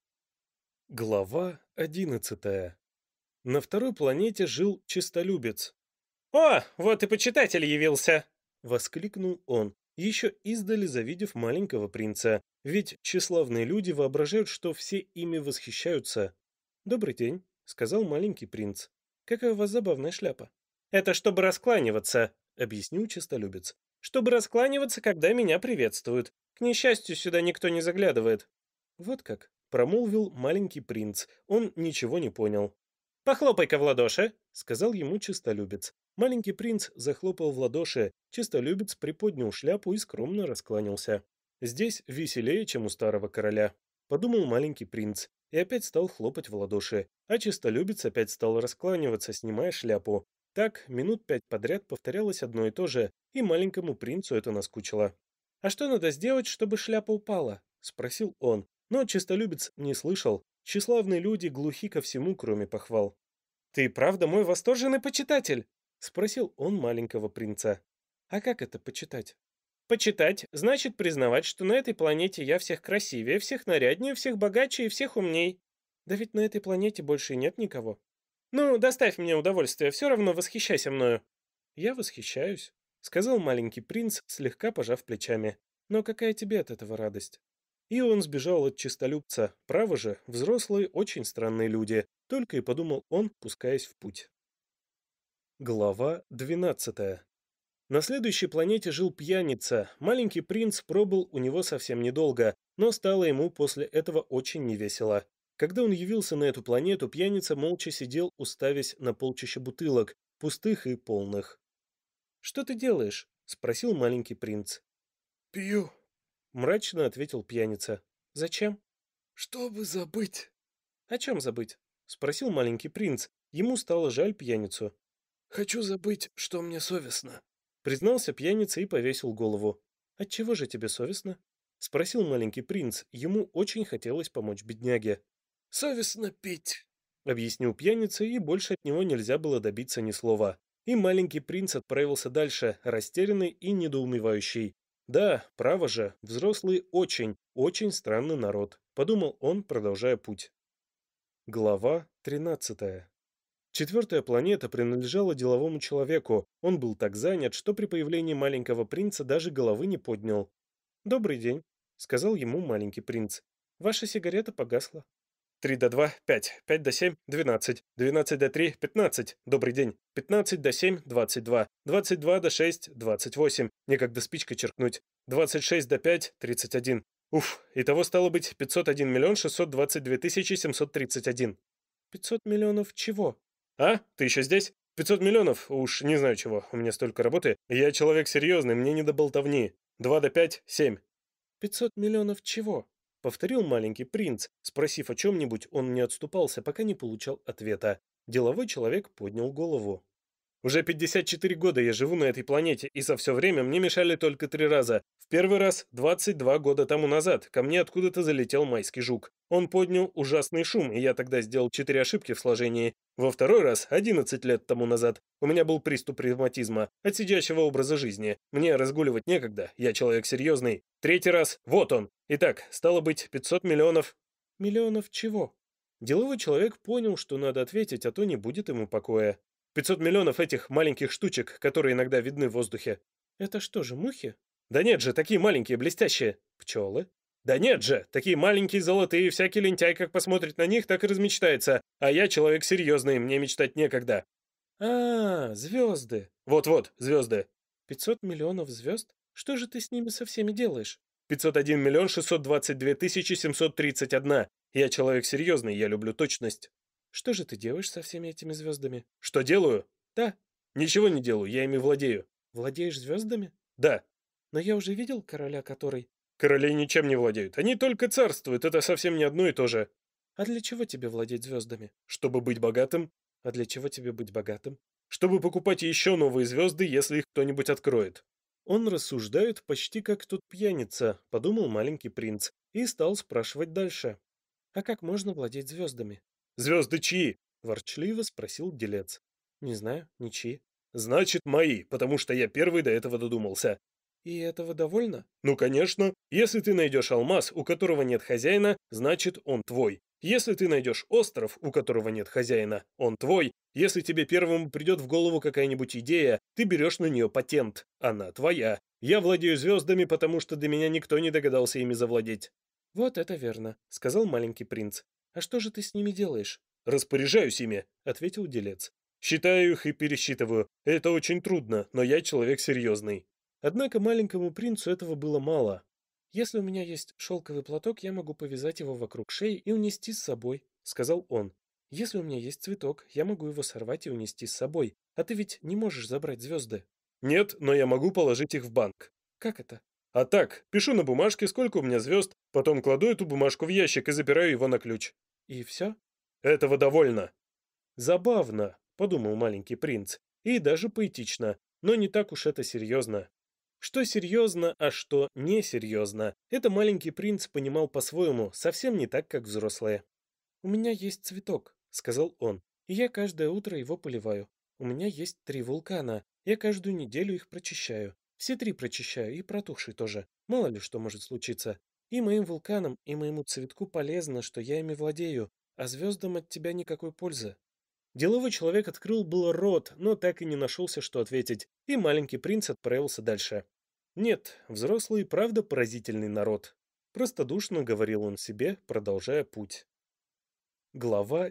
Глава 11. На второй планете жил честолюбец. «О, вот и почитатель явился!» — воскликнул он, еще издали завидев маленького принца. Ведь тщеславные люди воображают, что все ими восхищаются. «Добрый день», — сказал маленький принц. «Какая у вас забавная шляпа». «Это чтобы раскланиваться», — объяснил честолюбец. «Чтобы раскланиваться, когда меня приветствуют. К несчастью, сюда никто не заглядывает». «Вот как», — промолвил маленький принц. Он ничего не понял. «Похлопай-ка в ладоши», — сказал ему честолюбец. Маленький принц захлопал в ладоши, честолюбец приподнял шляпу и скромно раскланялся. «Здесь веселее, чем у старого короля», — подумал маленький принц, и опять стал хлопать в ладоши, а честолюбец опять стал раскланиваться, снимая шляпу. Так минут 5 подряд повторялось одно и то же, и маленькому принцу это наскучило. «А что надо сделать, чтобы шляпа упала?» — спросил он, но честолюбец не слышал. Тщеславные люди глухи ко всему, кроме похвал. «Ты правда мой восторженный почитатель?» — спросил он маленького принца. «А как это почитать?» «Почитать значит признавать, что на этой планете я всех красивее, всех наряднее, всех богаче и всех умней». «Да ведь на этой планете больше и нет никого». «Ну, доставь мне удовольствие, все равно восхищайся мною». «Я восхищаюсь», — сказал маленький принц, слегка пожав плечами. «Но какая тебе от этого радость?» И он сбежал от честолюбца. Право же, взрослые очень странные люди, только и подумал он, пускаясь в путь. Глава 12. На следующей планете жил пьяница. Маленький принц пробыл у него совсем недолго, но стало ему после этого очень невесело. Когда он явился на эту планету, пьяница молча сидел, уставясь на полчища бутылок, пустых и полных. «Что ты делаешь?» — спросил маленький принц. «Пью, Мрачно ответил пьяница. «Зачем?» чтобы забыть. «О чем забыть?» — спросил маленький принц. Ему стало жаль пьяницу. Хочу забыть, что мне совестно». Признался пьяница и повесил голову. «Отчего же тебе совестно?» — спросил маленький принц. Ему очень хотелось помочь бедняге. «Совестно пить». Объяснил пьяница, и больше от него нельзя было добиться ни слова. И маленький принц отправился дальше, растерянный и недоумевающий. «Да, право же, взрослые очень, очень странный народ», — подумал он, продолжая путь. Глава 13. Четвертая планета принадлежала деловому человеку. Он был так занят, что при появлении маленького принца даже головы не поднял. «Добрый день», — сказал ему маленький принц. «Ваша сигарета погасла». 3 до 2 — 5, 5 до 7 — 12, 12 до 3 — 15. Добрый день. 15 до 7 — 22, 22 до 6 — 28. Некогда спичкой черкнуть. 26 до 5 — 31. Уф, итого стало быть 501 миллион 622 тысячи 731. 500 миллионов чего? А, ты еще здесь? 500 миллионов? Уж не знаю чего, у меня столько работы. Я человек серьезный, мне не до болтовни. 2 до 5 — 7. 500 миллионов чего? Повторил маленький принц. Спросив о чем-нибудь, он не отступался, пока не получал ответа. Деловой человек поднял голову. «Уже 54 года я живу на этой планете, и за все время мне мешали только 3 раза. В первый раз 22 года тому назад ко мне откуда-то залетел майский жук. Он поднял ужасный шум, и я тогда сделал 4 ошибки в сложении. Во второй раз 11 лет тому назад у меня был приступ ревматизма от сидячего образа жизни. Мне разгуливать некогда, я человек серьезный. Третий раз, вот он. Итак, стало быть, 500 миллионов». «Миллионов чего?» Деловой человек понял, что надо ответить, а то не будет ему покоя. 500 миллионов этих маленьких штучек, которые иногда видны в воздухе. Это что же, мухи? Да нет же, такие маленькие, блестящие. Пчелы? Да нет же, такие маленькие, золотые, всякий лентяй, как посмотрит на них, так и размечтается. А я человек серьезный, мне мечтать некогда. Звезды. Вот-вот, звезды. 500 миллионов звезд? Что же ты с ними со всеми делаешь? 501 миллион 622 тысячи 731. Я человек серьезный, я люблю точность. Что же ты делаешь со всеми этими звездами? Что делаю? Да. Ничего не делаю, я ими владею. Владеешь звездами? Да. Но я уже видел короля, который... Короли ничем не владеют, они только царствуют, это совсем не одно и то же. А для чего тебе владеть звездами? Чтобы быть богатым, А для чего тебе быть богатым? чтобы покупать еще новые звезды, если их кто-нибудь откроет. Он рассуждает почти как тот пьяница, подумал маленький принц, и стал спрашивать дальше. А как можно владеть звездами? Звезды чьи? Ворчливо спросил делец. Не знаю, ничьи. Значит, мои, потому что я первый до этого додумался. И этого довольно? Ну, конечно, если ты найдешь алмаз, у которого нет хозяина, значит, он твой. Если ты найдешь остров, у которого нет хозяина, он твой. Если тебе первым придет в голову какая-нибудь идея, ты берешь на нее патент. Она твоя. Я владею звездами, потому что до меня никто не догадался ими завладеть. Вот это верно, сказал маленький принц. А что же ты с ними делаешь? Распоряжаюсь ими, ответил делец. Считаю их и пересчитываю. Это очень трудно, но я человек серьезный. Однако маленькому принцу этого было мало. Если у меня есть шелковый платок, я могу повязать его вокруг шеи и унести с собой, сказал он. Если у меня есть цветок, я могу его сорвать и унести с собой. А ты ведь не можешь забрать звезды. Нет, но я могу положить их в банк. Как это? А так, пишу на бумажке, сколько у меня звезд, потом кладу эту бумажку в ящик и запираю его на ключ. И все? Этого довольно. Забавно, подумал маленький принц, и даже поэтично, но не так уж это серьезно. Что серьезно, а что несерьезно, это маленький принц понимал по-своему, совсем не так, как взрослые. У меня есть цветок, сказал он, и я каждое утро его поливаю. У меня есть 3 вулкана, я каждую неделю их прочищаю. Все 3 прочищаю, и протухший тоже. Мало ли что может случиться. И моим вулканам, и моему цветку полезно, что я ими владею, а звездам от тебя никакой пользы. Деловой человек открыл было рот, но так и не нашелся, что ответить, и маленький принц отправился дальше. Нет, взрослый правда поразительный народ. Простодушно говорил он себе, продолжая путь. Глава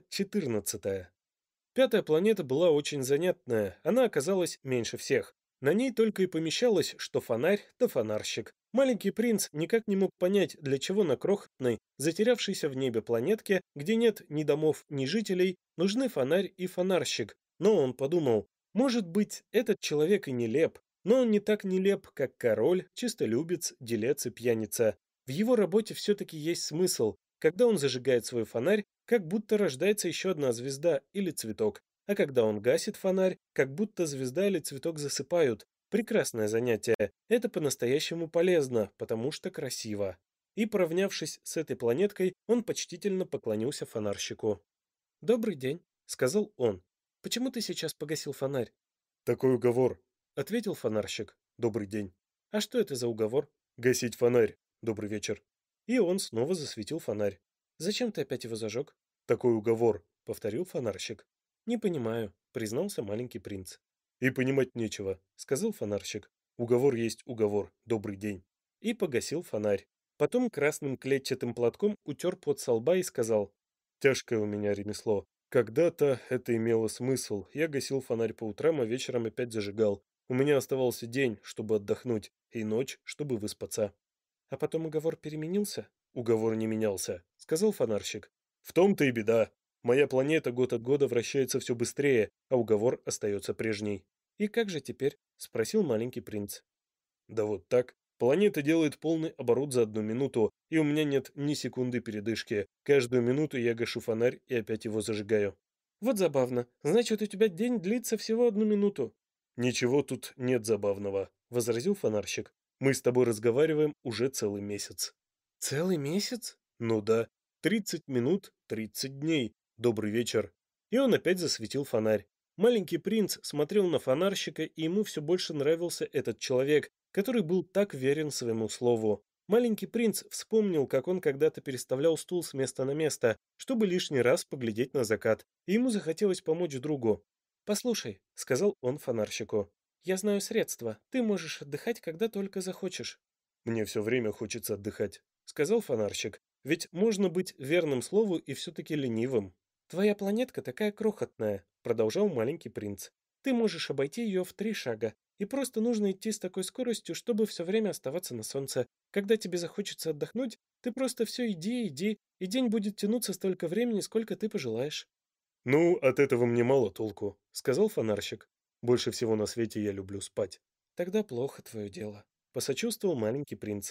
14. Пятая планета была очень занятная, она оказалась меньше всех. На ней только и помещалось, что фонарь да фонарщик. Маленький принц никак не мог понять, для чего на крохотной, затерявшейся в небе планетке, где нет ни домов, ни жителей, нужны фонарь и фонарщик. Но он подумал, может быть, этот человек и нелеп, но он не так нелеп, как король, чистолюбец, делец и пьяница. В его работе все-таки есть смысл. Когда он зажигает свой фонарь, как будто рождается еще одна звезда или цветок, а когда он гасит фонарь, как будто звезда или цветок засыпают. Прекрасное занятие. Это по-настоящему полезно, потому что красиво. И, поравнявшись с этой планеткой, он почтительно поклонился фонарщику. «Добрый день», — сказал он. «Почему ты сейчас погасил фонарь?» «Такой уговор», — ответил фонарщик. «Добрый день». «А что это за уговор?» «Гасить фонарь. Добрый вечер». И он снова засветил фонарь. «Зачем ты опять его зажег?» «Такой уговор», — повторил фонарщик. «Не понимаю», — признался маленький принц. «И понимать нечего», — сказал фонарщик. «Уговор есть уговор. Добрый день». И погасил фонарь. Потом красным клетчатым платком утер пот со лба и сказал: «Тяжкое у меня ремесло. Когда-то это имело смысл. Я гасил фонарь по утрам, а вечером опять зажигал. У меня оставался день, чтобы отдохнуть, и ночь, чтобы выспаться». «А потом уговор переменился?» «Уговор не менялся», — сказал фонарщик. «В том-то и беда. Моя планета год от года вращается все быстрее, а уговор остается прежний». «И как же теперь?» — спросил маленький принц. Да вот так. Планета делает полный оборот за 1 минуту, и у меня нет ни секунды передышки. Каждую минуту я гашу фонарь и опять его зажигаю. «Вот забавно. Значит, у тебя день длится всего 1 минуту». Ничего тут нет забавного, возразил фонарщик. Мы с тобой разговариваем уже целый месяц. «Целый месяц?» Ну да, 30 минут, 30 дней. Добрый вечер. И он опять засветил фонарь. Маленький принц смотрел на фонарщика, и ему все больше нравился этот человек, который был так верен своему слову. Маленький принц вспомнил, как он когда-то переставлял стул с места на место, чтобы лишний раз поглядеть на закат, и ему захотелось помочь другу. «Послушай», — сказал он фонарщику, — «я знаю средства. Ты можешь отдыхать, когда только захочешь». Мне все время хочется отдыхать, сказал фонарщик. Ведь можно быть верным слову и все-таки ленивым. «Твоя планетка такая крохотная», — продолжал маленький принц. «Ты можешь обойти ее в 3 шага, и просто нужно идти с такой скоростью, чтобы все время оставаться на солнце. Когда тебе захочется отдохнуть, ты просто все иди, иди, и день будет тянуться столько времени, сколько ты пожелаешь». Ну, от этого мне мало толку, сказал фонарщик. Больше всего на свете я люблю спать. «Тогда плохо твое дело», Посочувствовал маленький принц.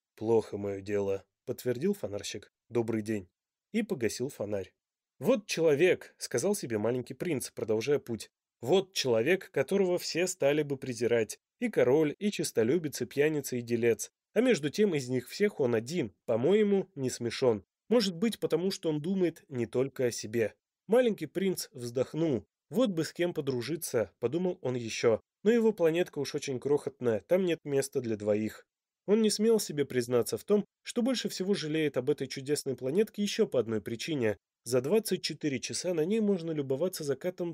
Плохо мое дело, подтвердил фонарщик. Добрый день. И погасил фонарь. Вот человек, сказал себе маленький принц, продолжая путь. Вот человек, которого все стали бы презирать. И король, и честолюбец, и пьяница, и делец. А между тем из них всех он один, по-моему, не смешон. Может быть, потому что он думает не только о себе. Маленький принц вздохнул. Вот бы с кем подружиться, подумал он еще. Но его планетка уж очень крохотная, там нет места для двоих. Он не смел себе признаться в том, что больше всего жалеет об этой чудесной планетке еще по одной причине. За 24 часа на ней можно любоваться закатом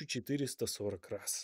1440 раз.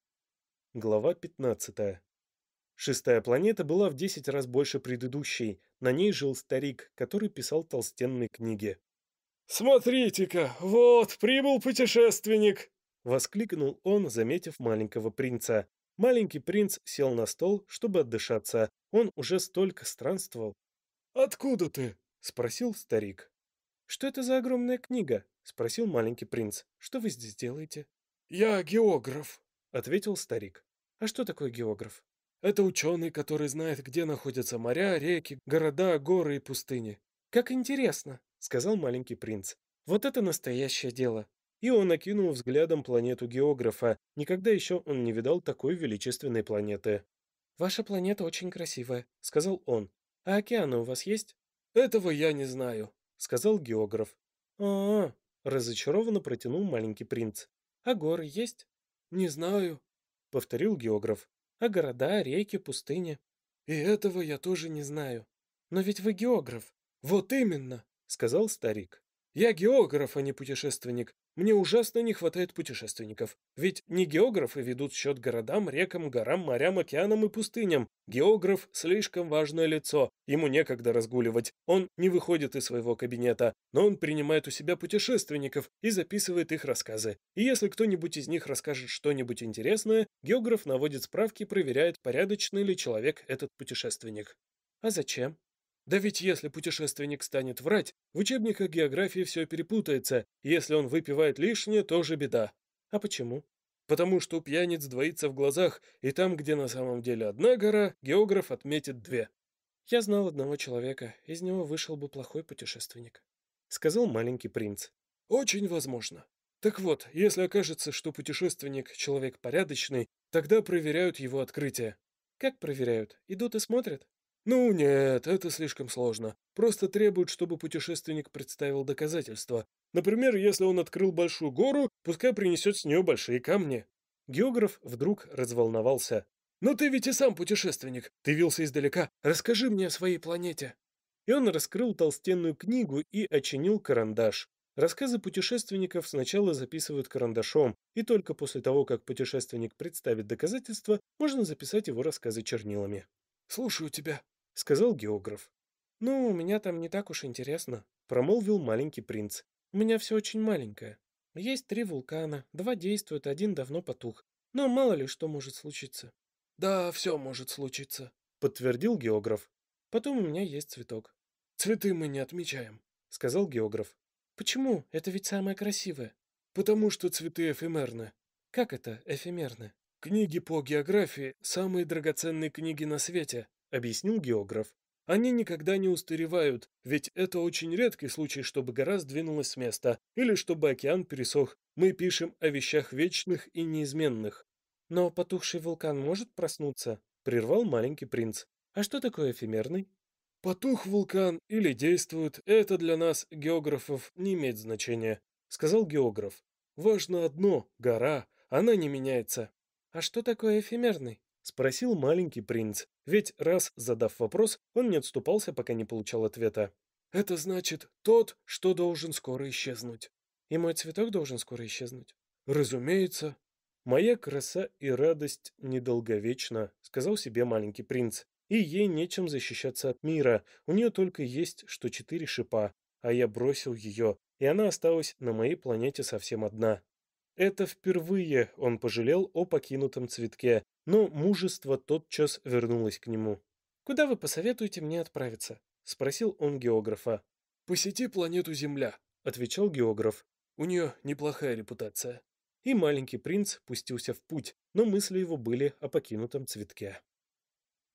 Глава 15. Шестая планета была в 10 раз больше предыдущей. На ней жил старик, который писал толстенные книги. «Смотрите-ка, вот прибыл путешественник!» Воскликнул он, заметив маленького принца. Маленький принц сел на стол, чтобы отдышаться. Он уже столько странствовал. «Откуда ты?» — спросил старик. «Что это за огромная книга?» — спросил маленький принц. «Что вы здесь делаете?» «Я географ». — ответил старик. «А что такое географ?» Это ученый, который знает, где находятся моря, реки, города, горы и пустыни. «Как интересно!» — сказал маленький принц. «Вот это настоящее дело!» И он окинул взглядом планету географа. Никогда еще он не видал такой величественной планеты. «Ваша планета очень красивая», — сказал он. «А океаны у вас есть?» «Этого я не знаю», — сказал географ. «А-а-а!» — разочарованно протянул маленький принц. «А горы есть?» «Не знаю». — повторил географ. «А города, реки, пустыни?» «И этого я тоже не знаю». «Но ведь вы географ». «Вот именно», — сказал старик. «Я географ, а не путешественник. Мне ужасно не хватает путешественников. Ведь не географы ведут счет городам, рекам, горам, морям, океанам и пустыням. Географ– слишком важное лицо. Ему некогда разгуливать. Он не выходит из своего кабинета, но он принимает у себя путешественников и записывает их рассказы. И если кто-нибудь из них расскажет что-нибудь интересное, географ наводит справки и проверяет, порядочный ли человек этот путешественник». «А зачем?» Да ведь если путешественник станет врать, в учебниках географии все перепутается. Если он выпивает лишнее, тоже беда. «А почему?» Потому что у пьяниц двоится в глазах, и там, где на самом деле одна гора, географ отметит две. «Я знал одного человека, из него вышел бы плохой путешественник», — сказал маленький принц. Очень возможно. Так вот, если окажется, что путешественник человек порядочный, тогда проверяют его открытие. «Как проверяют? Идут и смотрят?» Ну нет, это слишком сложно. Просто требуют, чтобы путешественник представил доказательства. Например, если он открыл большую гору, пускай принесет с нее большие камни. Географ вдруг разволновался. Но ты ведь и сам путешественник. Ты вился издалека. Расскажи мне о своей планете. И он раскрыл толстенную книгу и очинил карандаш. Рассказы путешественников сначала записывают карандашом, и только после того, как путешественник представит доказательства, можно записать его рассказы чернилами. Слушаю тебя, — сказал географ. «Ну, у меня там не так уж интересно», — промолвил маленький принц. «У меня все очень маленькое. Есть 3 вулкана, 2 действуют, один давно потух. Но мало ли что может случиться». Да, все может случиться, — подтвердил географ. «Потом у меня есть цветок». Цветы мы не отмечаем, — сказал географ. «Почему? Это ведь самое красивое». потому что цветы эфемерны. «Как это эфемерно?» Книги по географии– самые драгоценные книги на свете, — объяснил географ. Они никогда не устаревают, ведь это очень редкий случай, чтобы гора сдвинулась с места или чтобы океан пересох. Мы пишем о вещах вечных и неизменных. «Но потухший вулкан может проснуться?» — прервал маленький принц. «А что такое эфемерный?» Потух вулкан или действует, это для нас, географов, не имеет значения, Сказал географ. важно одно– гора, она не меняется. «А что такое эфемерный?» Спросил маленький принц. Ведь раз задав вопрос, он не отступался, пока не получал ответа. Это значит тот, что должен скоро исчезнуть. «И мой цветок должен скоро исчезнуть?» Разумеется. «Моя краса и радость недолговечна», — сказал себе маленький принц. «И ей нечем защищаться от мира, у нее только есть что 4 шипа, а я бросил ее, и она осталась на моей планете совсем одна». Это впервые он пожалел о покинутом цветке, но мужество тотчас вернулось к нему. «Куда вы посоветуете мне отправиться?» — спросил он географа. Посети планету Земля. — отвечал географ. У нее неплохая репутация. И маленький принц пустился в путь, но мысли его были о покинутом цветке.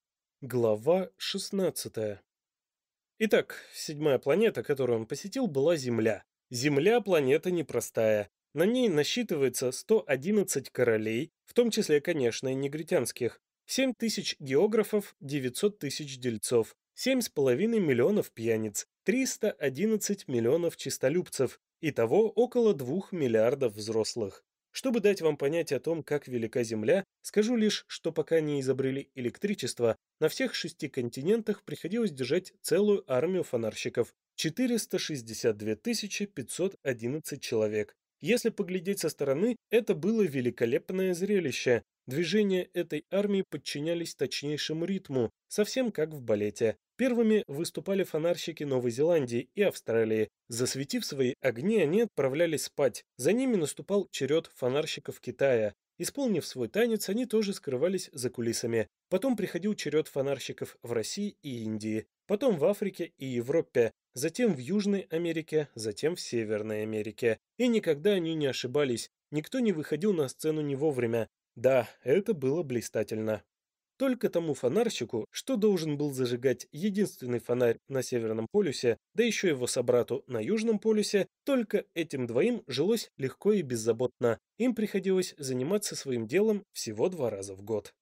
Глава 16. Итак, седьмая планета, которую он посетил, была Земля. Земля – планета непростая. На ней насчитывается 111 королей, в том числе, конечно, и негритянских, 7 тысяч географов, 900 тысяч дельцов, 7,5 миллионов пьяниц, 311 миллионов чистолюбцев, итого около 2 миллиардов взрослых. Чтобы дать вам понятие о том, как велика Земля, скажу лишь, что пока не изобрели электричество, на всех 6 континентах приходилось держать целую армию фонарщиков – 462 511 человек. Если поглядеть со стороны, это было великолепное зрелище. Движения этой армии подчинялись точнейшему ритму, совсем как в балете. Первыми выступали фонарщики Новой Зеландии и Австралии. Засветив свои огни, они отправлялись спать. За ними наступал черед фонарщиков Китая. Исполнив свой танец, они тоже скрывались за кулисами. Потом приходил черед фонарщиков в России и Индии, потом в Африке и Европе, затем в Южной Америке, затем в Северной Америке. И никогда они не ошибались, никто не выходил на сцену не вовремя. Да, это было блистательно. Только тому фонарщику, что должен был зажигать единственный фонарь на Северном полюсе, да еще его собрату на Южном полюсе, только этим двоим жилось легко и беззаботно. Им приходилось заниматься своим делом всего 2 раза в год.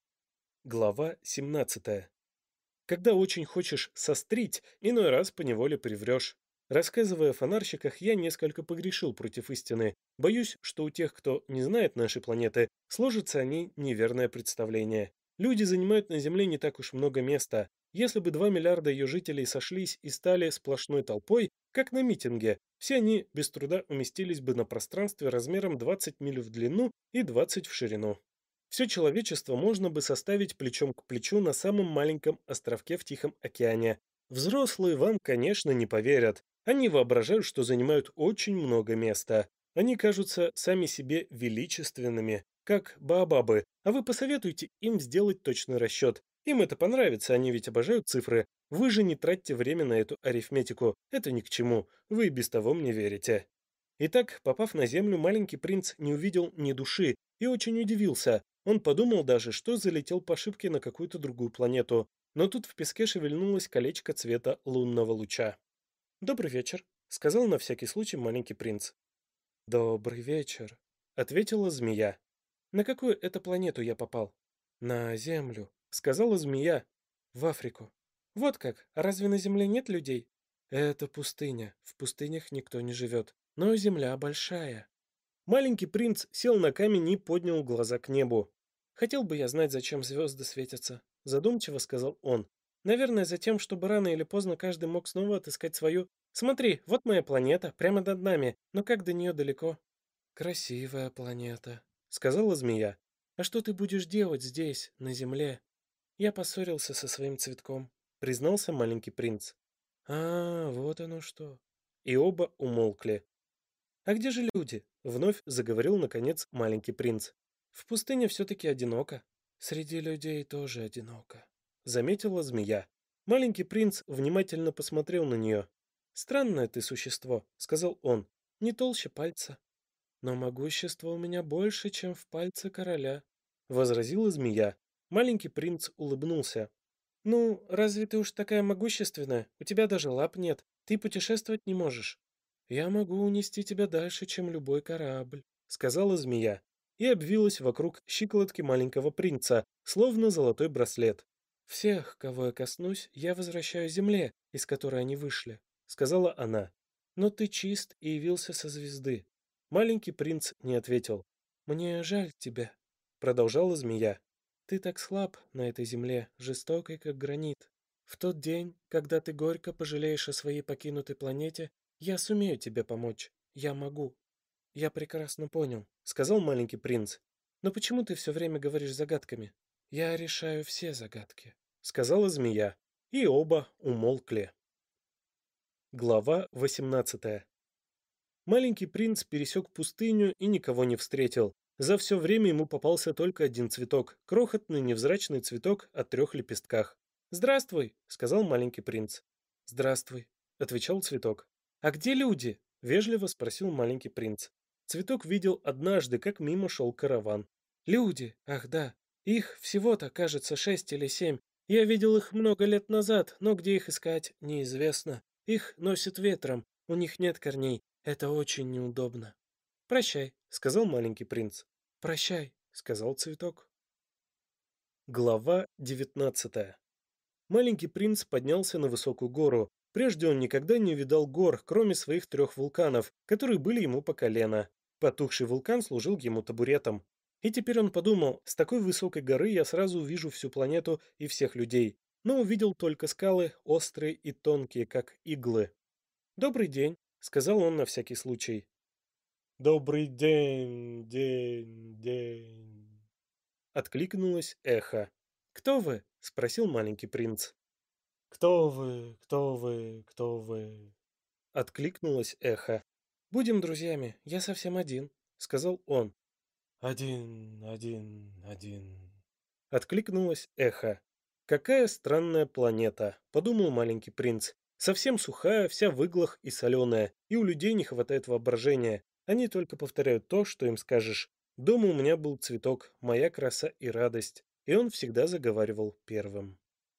Глава 17. Когда очень хочешь сострить, иной раз поневоле приврешь. Рассказывая о фонарщиках, я несколько погрешил против истины. Боюсь, что у тех, кто не знает нашей планеты, сложится о ней неверное представление. Люди занимают на Земле не так уж много места. Если бы 2 миллиарда ее жителей сошлись и стали сплошной толпой, как на митинге, все они без труда уместились бы на пространстве размером 20 миль в длину и 20 в ширину. Все человечество можно бы составить плечом к плечу на самом маленьком островке в Тихом океане. Взрослые вам, конечно, не поверят. Они воображают, что занимают очень много места. Они кажутся сами себе величественными, как баобабы, а вы посоветуйте им сделать точный расчет. Им это понравится, они ведь обожают цифры. Вы же не тратьте время на эту арифметику, это ни к чему, вы и без того мне верите. Итак, попав на Землю, маленький принц не увидел ни души и очень удивился. Он подумал даже, что залетел по ошибке на какую-то другую планету. Но тут в песке шевельнулось колечко цвета лунного луча. «Добрый вечер», — сказал на всякий случай маленький принц. «Добрый вечер», — ответила змея. «На какую это планету я попал?» «На Землю», — сказала змея. «В Африку». «Вот как? А разве на Земле нет людей?» «Это пустыня. В пустынях никто не живет. Но Земля большая». Маленький принц сел на камень и поднял глаза к небу. «Хотел бы я знать, зачем звезды светятся», — задумчиво сказал он. «Наверное, за тем, чтобы рано или поздно каждый мог снова отыскать свою. Смотри, вот моя планета, прямо над нами, но как до нее далеко?» «Красивая планета», — сказала змея. «А что ты будешь делать здесь, на земле?» «Я поссорился со своим цветком», — признался маленький принц. «А, вот оно что». И оба умолкли. «А где же люди?» — вновь заговорил, наконец, маленький принц. «В пустыне все-таки одиноко». «Среди людей тоже одиноко», — заметила змея. Маленький принц внимательно посмотрел на нее. «Странное ты существо», — сказал он, — «не толще пальца». «Но могущество у меня больше, чем в пальце короля», — возразила змея. Маленький принц улыбнулся. «Ну, разве ты уж такая могущественная? У тебя даже лап нет. Ты путешествовать не можешь». «Я могу унести тебя дальше, чем любой корабль», — сказала змея, и обвилась вокруг щиколотки маленького принца, словно золотой браслет. «Всех, кого я коснусь, я возвращаю земле, из которой они вышли», — сказала она. «Но ты чист и явился со звезды». Маленький принц не ответил. «Мне жаль тебя», — продолжала змея. «Ты так слаб на этой земле, жестокой, как гранит. В тот день, когда ты горько пожалеешь о своей покинутой планете, я сумею тебе помочь. Я могу. Я прекрасно понял, сказал маленький принц. Но почему ты все время говоришь загадками? Я решаю все загадки, сказала змея. И оба умолкли. Глава 18. Маленький принц пересек пустыню и никого не встретил. За все время ему попался только один цветок, крохотный невзрачный цветок о 3 лепестках. «Здравствуй», — сказал маленький принц. «Здравствуй», — отвечал цветок. «А где люди?» — вежливо спросил маленький принц. Цветок видел однажды, как мимо шел караван. «Люди! Ах да! Их всего-то, кажется, 6 или 7. Я видел их много лет назад, но где их искать, неизвестно. Их носит ветром, у них нет корней. Это очень неудобно. «Прощай», — сказал маленький принц. «Прощай», — сказал цветок. Глава 19. Маленький принц поднялся на высокую гору. Прежде он никогда не видал гор, кроме своих 3 вулканов, которые были ему по колено. Потухший вулкан служил ему табуретом. И теперь он подумал, с такой высокой горы я сразу увижу всю планету и всех людей. Но увидел только скалы, острые и тонкие, как иглы. «Добрый день», — сказал он на всякий случай. «Добрый день, день», — откликнулось эхо. «Кто вы?» — спросил маленький принц. «Кто вы, кто вы, кто вы?» — откликнулось эхо. «Будем друзьями, я совсем один», — сказал он. «Один», — откликнулось эхо. «Какая странная планета», — подумал маленький принц. «Совсем сухая, вся в иглах и соленая, и у людей не хватает воображения. Они только повторяют то, что им скажешь. Дома у меня был цветок, моя краса и радость, и он всегда заговаривал первым».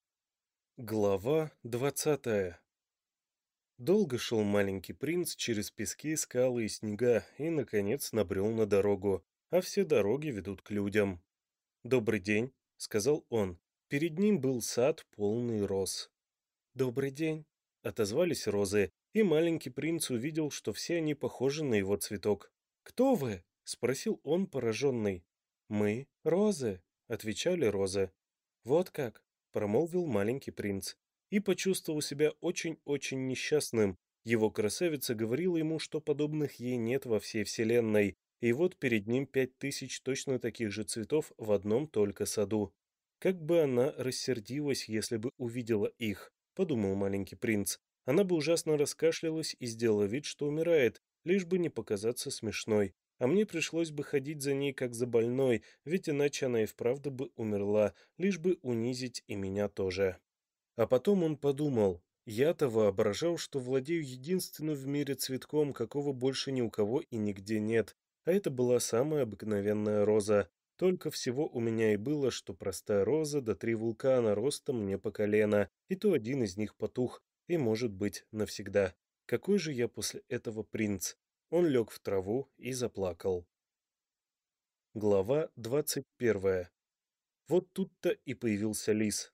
Глава 20. Долго шел маленький принц через пески, скалы и снега и, наконец, набрел на дорогу, а все дороги ведут к людям. «Добрый день», — сказал он. Перед ним был сад, полный роз. «Добрый день», — отозвались розы, и маленький принц увидел, что все они похожи на его цветок. «Кто вы?» — спросил он, пораженный. «Мы — розы», — отвечали розы. «Вот как», — промолвил маленький принц, и почувствовал себя очень-очень несчастным. Его красавица говорила ему, что подобных ей нет во всей вселенной, и вот перед ним 5000 точно таких же цветов в одном только саду. Как бы она рассердилась, если бы увидела их, подумал маленький принц. Она бы ужасно раскашлялась и сделала вид, что умирает, лишь бы не показаться смешной. А мне пришлось бы ходить за ней как за больной, ведь иначе она и вправду бы умерла, лишь бы унизить и меня тоже. А потом он подумал, я-то воображал, что владею единственным в мире цветком, какого больше ни у кого и нигде нет, а это была самая обыкновенная роза. Только всего у меня и было, что простая роза да 3 вулкана ростом мне по колено, и то один из них потух, и, может быть, навсегда. Какой же я после этого принц? Он лег в траву и заплакал. Глава 21. Вот тут-то и появился лис.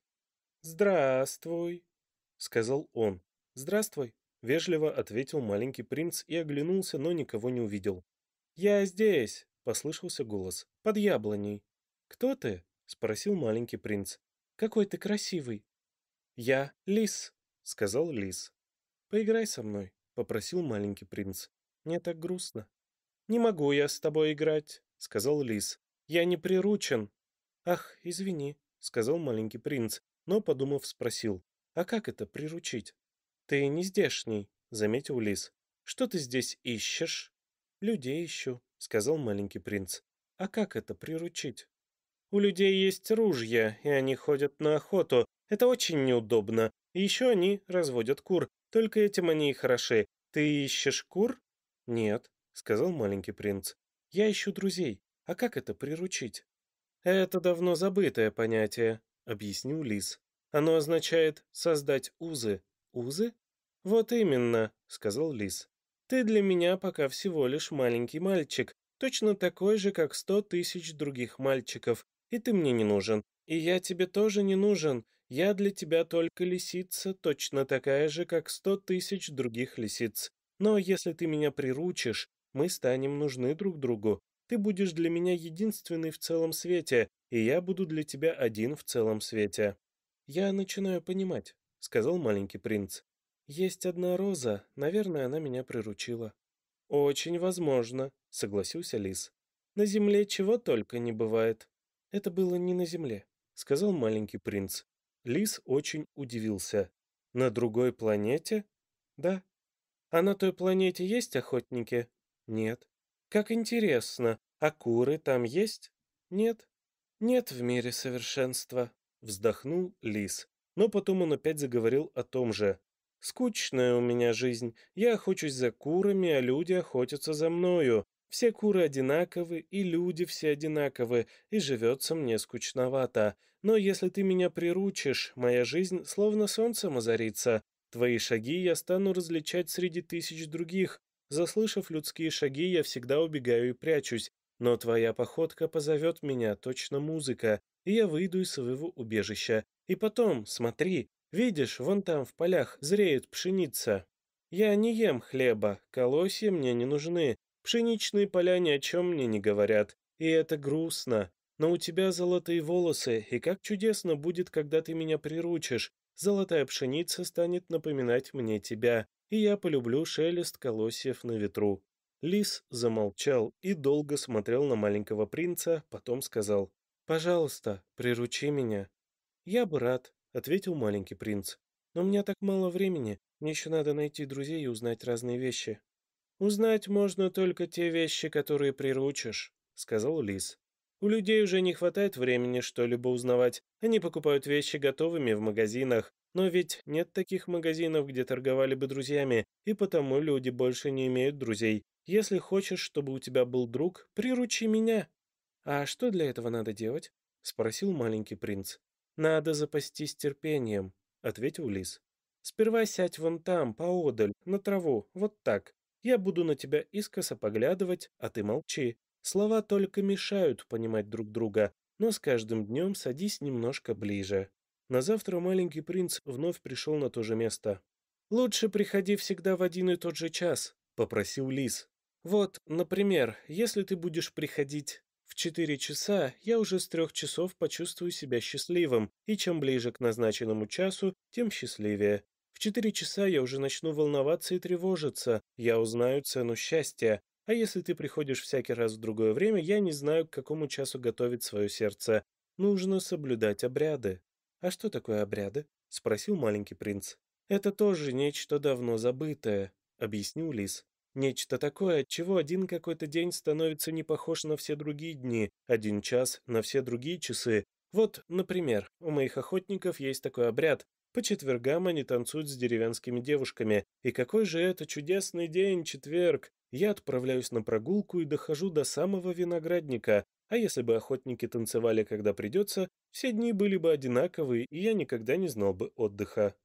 «Здравствуй», — сказал он. «Здравствуй», — вежливо ответил маленький принц и оглянулся, но никого не увидел. «Я здесь», — послышался голос, — «под яблоней». «Кто ты?» — спросил маленький принц. «Какой ты красивый». «Я лис», — сказал лис. «Поиграй со мной», — попросил маленький принц. «Мне так грустно». «Не могу я с тобой играть», — сказал лис. «Я не приручен». «Ах, извини», — сказал маленький принц, но, подумав, спросил. «А как это приручить?» «Ты не здешний», — заметил лис. «Что ты здесь ищешь?» «Людей ищу», — сказал маленький принц. «А как это приручить?» «У людей есть ружья, и они ходят на охоту. Это очень неудобно. И еще они разводят кур. Только этим они и хороши. Ты ищешь кур?» «Нет», — сказал маленький принц. «Я ищу друзей. А как это приручить?» «Это давно забытое понятие», — объяснил лис. «Оно означает создать узы». «Узы?» «Вот именно», — сказал лис. «Ты для меня пока всего лишь маленький мальчик, точно такой же, как 100 000 других мальчиков, и ты мне не нужен. И я тебе тоже не нужен. Я для тебя только лисица, точно такая же, как 100 000 других лисиц. Но если ты меня приручишь, мы станем нужны друг другу. Ты будешь для меня единственный в целом свете, и я буду для тебя один в целом свете». «Я начинаю понимать», — сказал маленький принц. «Есть одна роза, наверное, она меня приручила». «Очень возможно», — согласился лис. «На земле чего только не бывает». «Это было не на земле», — сказал маленький принц. Лис очень удивился. «На другой планете?» «Да». «А на той планете есть охотники?» «Нет». «Как интересно. А куры там есть?» «Нет». «Нет в мире совершенства», — вздохнул лис. Но потом он опять заговорил о том же. «Скучная у меня жизнь. Я охочусь за курами, а люди охотятся за мною. Все куры одинаковы, и люди все одинаковы, и живется мне скучновато. Но если ты меня приручишь, моя жизнь словно солнцем озарится. Твои шаги я стану различать среди тысяч других. Заслышав людские шаги, я всегда убегаю и прячусь. Но твоя походка позовет меня, точно музыка, и я выйду из своего убежища. И потом, смотри, видишь, вон там в полях зреет пшеница. Я не ем хлеба, колосья мне не нужны, пшеничные поля ни о чем мне не говорят, и это грустно. Но у тебя золотые волосы, и как чудесно будет, когда ты меня приручишь. Золотая пшеница станет напоминать мне тебя, и я полюблю шелест колосьев на ветру». Лис замолчал и долго смотрел на маленького принца, потом сказал: «Пожалуйста, приручи меня». «Я бы рад», — ответил маленький принц. «Но у меня так мало времени, мне еще надо найти друзей и узнать разные вещи». «Узнать можно только те вещи, которые приручишь», — сказал лис. «У людей уже не хватает времени что-либо узнавать. Они покупают вещи готовыми в магазинах. Но ведь нет таких магазинов, где торговали бы друзьями, и потому люди больше не имеют друзей. Если хочешь, чтобы у тебя был друг, приручи меня». «А что для этого надо делать?» — спросил маленький принц. «Надо запастись терпением», — ответил лис. «Сперва сядь вон там, поодаль, на траву, вот так. Я буду на тебя искоса поглядывать, а ты молчи. Слова только мешают понимать друг друга, но с каждым днем садись немножко ближе». На завтра маленький принц вновь пришел на то же место. «Лучше приходи всегда в один и тот же час», — попросил лис. «Вот, например, если ты будешь приходить в 4 часа, я уже с 3 часов почувствую себя счастливым, и чем ближе к назначенному часу, тем счастливее. В 4 часа я уже начну волноваться и тревожиться, я узнаю цену счастья. А если ты приходишь всякий раз в другое время, я не знаю, к какому часу готовить свое сердце. Нужно соблюдать обряды». «А что такое обряды?» — спросил маленький принц. «Это тоже нечто давно забытое», — объяснил лис. «Нечто такое, от чего один какой-то день становится не похож на все другие дни, один час на все другие часы. Вот, например, у моих охотников есть такой обряд. По четвергам они танцуют с деревенскими девушками. И какой же это чудесный день, четверг! Я отправляюсь на прогулку и дохожу до самого виноградника. А если бы охотники танцевали, когда придется, все дни были бы одинаковые, и я никогда не знал бы отдыха».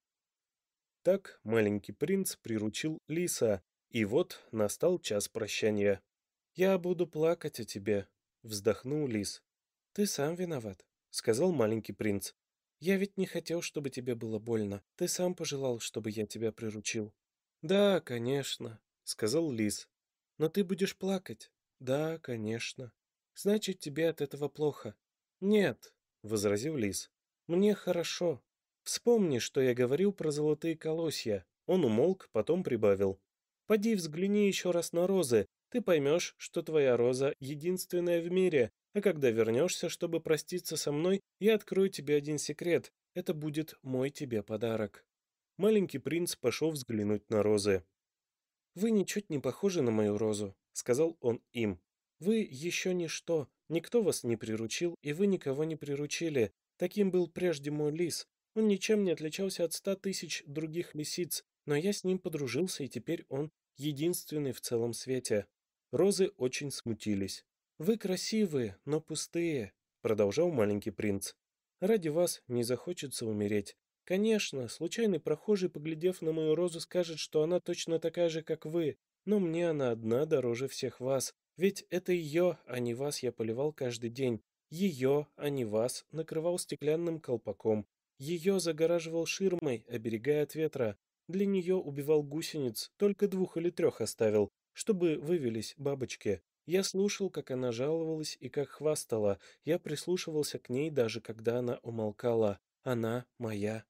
Так маленький принц приручил лиса, и вот настал час прощания. «Я буду плакать о тебе», — вздохнул лис. «Ты сам виноват», — сказал маленький принц. «Я ведь не хотел, чтобы тебе было больно. Ты сам пожелал, чтобы я тебя приручил». «Да, конечно», — сказал лис. «Но ты будешь плакать?» «Да, конечно». «Значит, тебе от этого плохо». «Нет», — возразил лис. «Мне хорошо. Вспомни, что я говорил про золотые колосья». Он умолк, потом прибавил. «Поди взгляни еще раз на розы. Ты поймешь, что твоя роза единственная в мире, а когда вернешься, чтобы проститься со мной, я открою тебе один секрет. Это будет мой тебе подарок». Маленький принц пошел взглянуть на розы. «Вы ничуть не похожи на мою розу», — сказал он им. «Вы еще ничто, никто вас не приручил, и вы никого не приручили. Таким был прежде мой лис. Он ничем не отличался от 100 000 других лисиц, но я с ним подружился, и теперь он единственный в целом свете». Розы очень смутились. «Вы красивые, но пустые», — продолжал маленький принц. «Ради вас не захочется умереть. Конечно, случайный прохожий, поглядев на мою розу, скажет, что она точно такая же, как вы, но мне она одна дороже всех вас, ведь это ее, а не вас, я поливал каждый день. Ее, а не вас, накрывал стеклянным колпаком. Ее загораживал ширмой, оберегая от ветра. Для нее убивал гусениц, только 2 или 3 оставил, чтобы вывелись бабочки. Я слушал, как она жаловалась и как хвастала. Я прислушивался к ней, даже когда она умолкала. Она моя.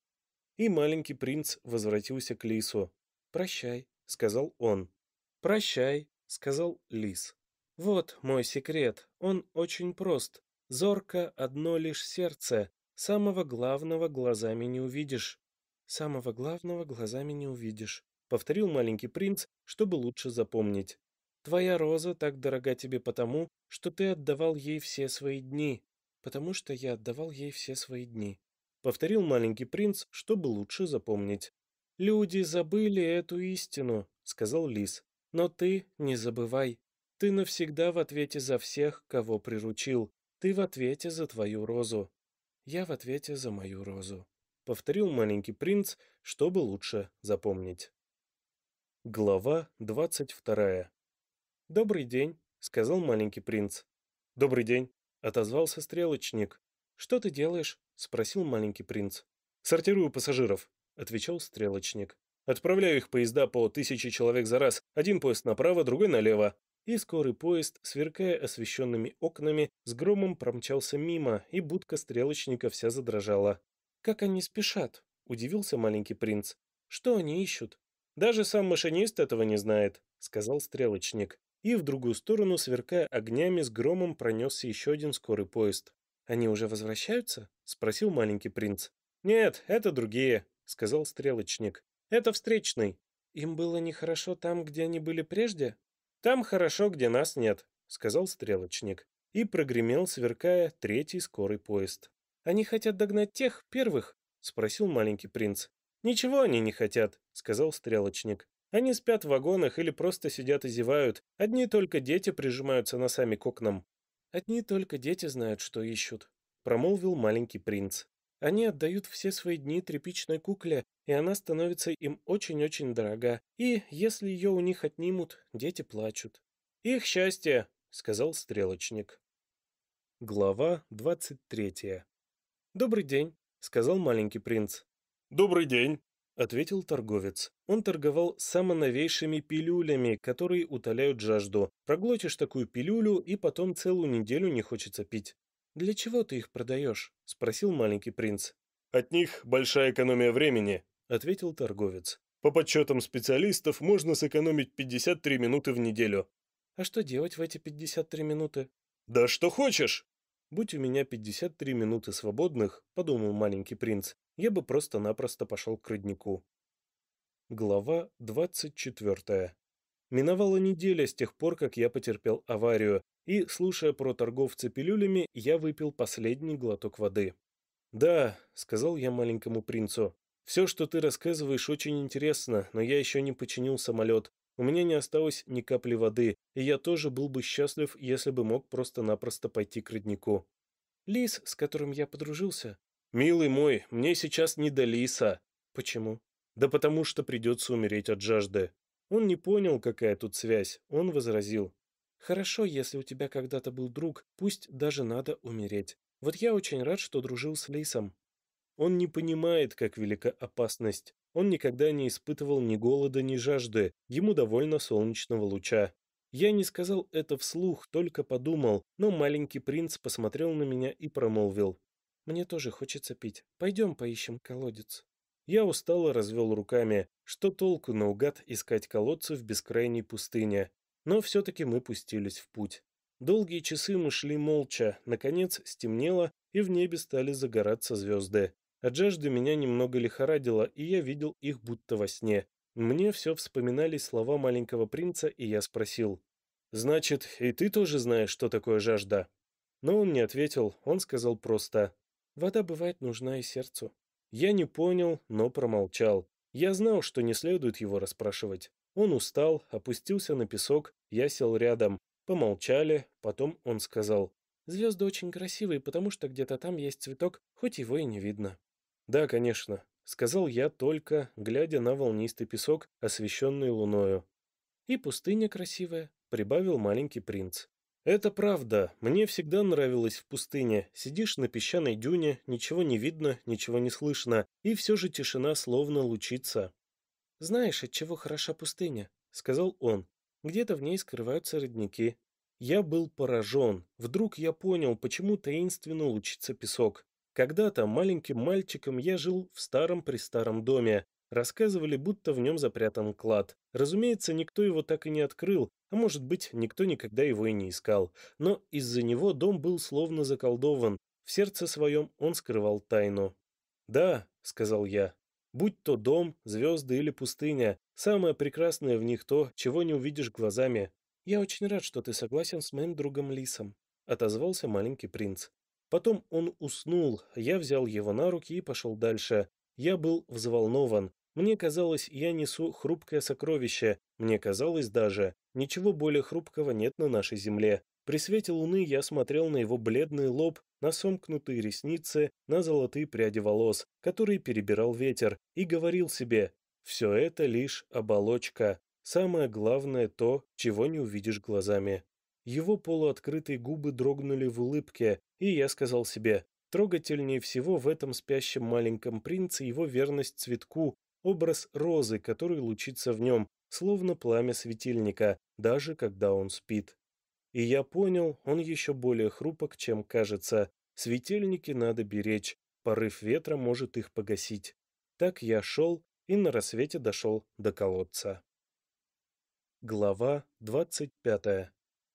И маленький принц возвратился к лису. «Прощай», — сказал он. «Прощай», — сказал лис. «Вот мой секрет, он очень прост. Зорко одно лишь сердце, самого главного глазами не увидишь». «Самого главного глазами не увидишь», — повторил маленький принц, чтобы лучше запомнить. «Твоя роза так дорога тебе потому, что ты отдавал ей все свои дни, потому что я отдавал ей все свои дни», — повторил маленький принц, чтобы лучше запомнить. «Люди забыли эту истину», — сказал лис. «Но ты не забывай. Ты навсегда в ответе за всех, кого приручил. Ты в ответе за твою розу. Я в ответе за мою розу. Повторил маленький принц, чтобы лучше запомнить. Глава 22. «Добрый день», — сказал маленький принц. «Добрый день», — отозвался стрелочник. «Что ты делаешь?» — спросил маленький принц. «Сортирую пассажиров», — отвечал стрелочник. «Отправляю их поезда по 1000 человек за раз. Один поезд направо, другой налево». И скорый поезд, сверкая освещенными окнами, с громом промчался мимо, и будка стрелочника вся задрожала. «Как они спешат?» — удивился маленький принц. «Что они ищут?» «Даже сам машинист этого не знает», — сказал стрелочник. И в другую сторону, сверкая огнями, с громом пронесся еще один скорый поезд. «Они уже возвращаются?» — спросил маленький принц. «Нет, это другие», — сказал стрелочник. «Это встречный». «Им было нехорошо там, где они были прежде?» «Там хорошо, где нас нет», — сказал стрелочник. И прогремел, сверкая, третий скорый поезд. «Они хотят догнать тех, первых?» — спросил маленький принц. «Ничего они не хотят», — сказал стрелочник. «Они спят в вагонах или просто сидят и зевают. Одни только дети прижимаются носами к окнам». «Одни только дети знают, что ищут», — промолвил маленький принц. «Они отдают все свои дни тряпичной кукле, и она становится им очень-очень дорога. И если ее у них отнимут, дети плачут». «Их счастье», — сказал стрелочник. Глава 23. «Добрый день», — сказал маленький принц. «Добрый день», — ответил торговец. Он торговал самоновейшими пилюлями, которые утоляют жажду. Проглотишь такую пилюлю, и потом целую неделю не хочется пить. «Для чего ты их продаешь?» — спросил маленький принц. «От них большая экономия времени», — ответил торговец. «По подсчетам специалистов можно сэкономить 53 минуты в неделю». «А что делать в эти 53 минуты?» «Да что хочешь!» «Будь у меня 53 минуты свободных, — подумал маленький принц, — я бы просто-напросто пошел к роднику». Глава 24. Миновала неделя с тех пор, как я потерпел аварию, и, слушая про торговца пилюлями, я выпил последний глоток воды. «Да», — сказал я маленькому принцу, — «все, что ты рассказываешь, очень интересно, но я еще не починил самолет. У меня не осталось ни капли воды, и я тоже был бы счастлив, если бы мог просто-напросто пойти к роднику». «Лис, с которым я подружился?» «Милый мой, мне сейчас не до лиса». «Почему?» «Да потому что придется умереть от жажды». Он не понял, какая тут связь. Он возразил: «Хорошо, если у тебя когда-то был друг, пусть даже надо умереть. Вот я очень рад, что дружил с лисом». Он не понимает, как велика опасность. Он никогда не испытывал ни голода, ни жажды. Ему довольно солнечного луча. Я не сказал это вслух, только подумал, но маленький принц посмотрел на меня и промолвил: «Мне тоже хочется пить. Пойдем поищем колодец». Я устало развел руками. Что толку наугад искать колодцы в бескрайней пустыне? Но все-таки мы пустились в путь. Долгие часы мы шли молча. Наконец стемнело, и в небе стали загораться звезды. От жажды меня немного лихорадило, и я видел их будто во сне. Мне все вспоминались слова маленького принца, и я спросил: «Значит, и ты тоже знаешь, что такое жажда?» Но он не ответил, он сказал просто: «Вода бывает нужна и сердцу». Я не понял, но промолчал. Я знал, что не следует его расспрашивать. Он устал, опустился на песок, я сел рядом. Помолчали, потом он сказал: «Звезды очень красивые, потому что где-то там есть цветок, хоть его и не видно». «Да, конечно», — сказал я только, глядя на волнистый песок, освещенный луною. «И пустыня красивая», — прибавил маленький принц. «Это правда. Мне всегда нравилось в пустыне. Сидишь на песчаной дюне, ничего не видно, ничего не слышно, и все же тишина словно лучится». «Знаешь, от чего хороша пустыня?» — сказал он. «Где-то в ней скрываются родники». Я был поражен. Вдруг я понял, почему таинственно лучится песок. Когда-то маленьким мальчиком я жил в старом-престаром доме. Рассказывали, будто в нем запрятан клад. Разумеется, никто его так и не открыл, а может быть, никто никогда его и не искал. Но из-за него дом был словно заколдован. В сердце своем он скрывал тайну. «Да», — сказал я, — «будь то дом, звезды или пустыня, самое прекрасное в них то, чего не увидишь глазами». «Я очень рад, что ты согласен с моим другом Лисом», — отозвался маленький принц. Потом он уснул, я взял его на руки и пошел дальше. Я был взволнован. Мне казалось, я несу хрупкое сокровище. Мне казалось даже, Ничего более хрупкого нет на нашей земле. При свете луны я смотрел на его бледный лоб, на сомкнутые ресницы, на золотые пряди волос, которые перебирал ветер, и говорил себе: «Все это лишь оболочка. Самое главное то, чего не увидишь глазами». Его полуоткрытые губы дрогнули в улыбке, и я сказал себе: трогательнее всего в этом спящем маленьком принце его верность цветку, образ розы, который лучится в нем, словно пламя светильника, даже когда он спит. И я понял, он еще более хрупок, чем кажется. Светильники надо беречь, порыв ветра может их погасить. Так я шел и на рассвете дошел до колодца. Глава 25.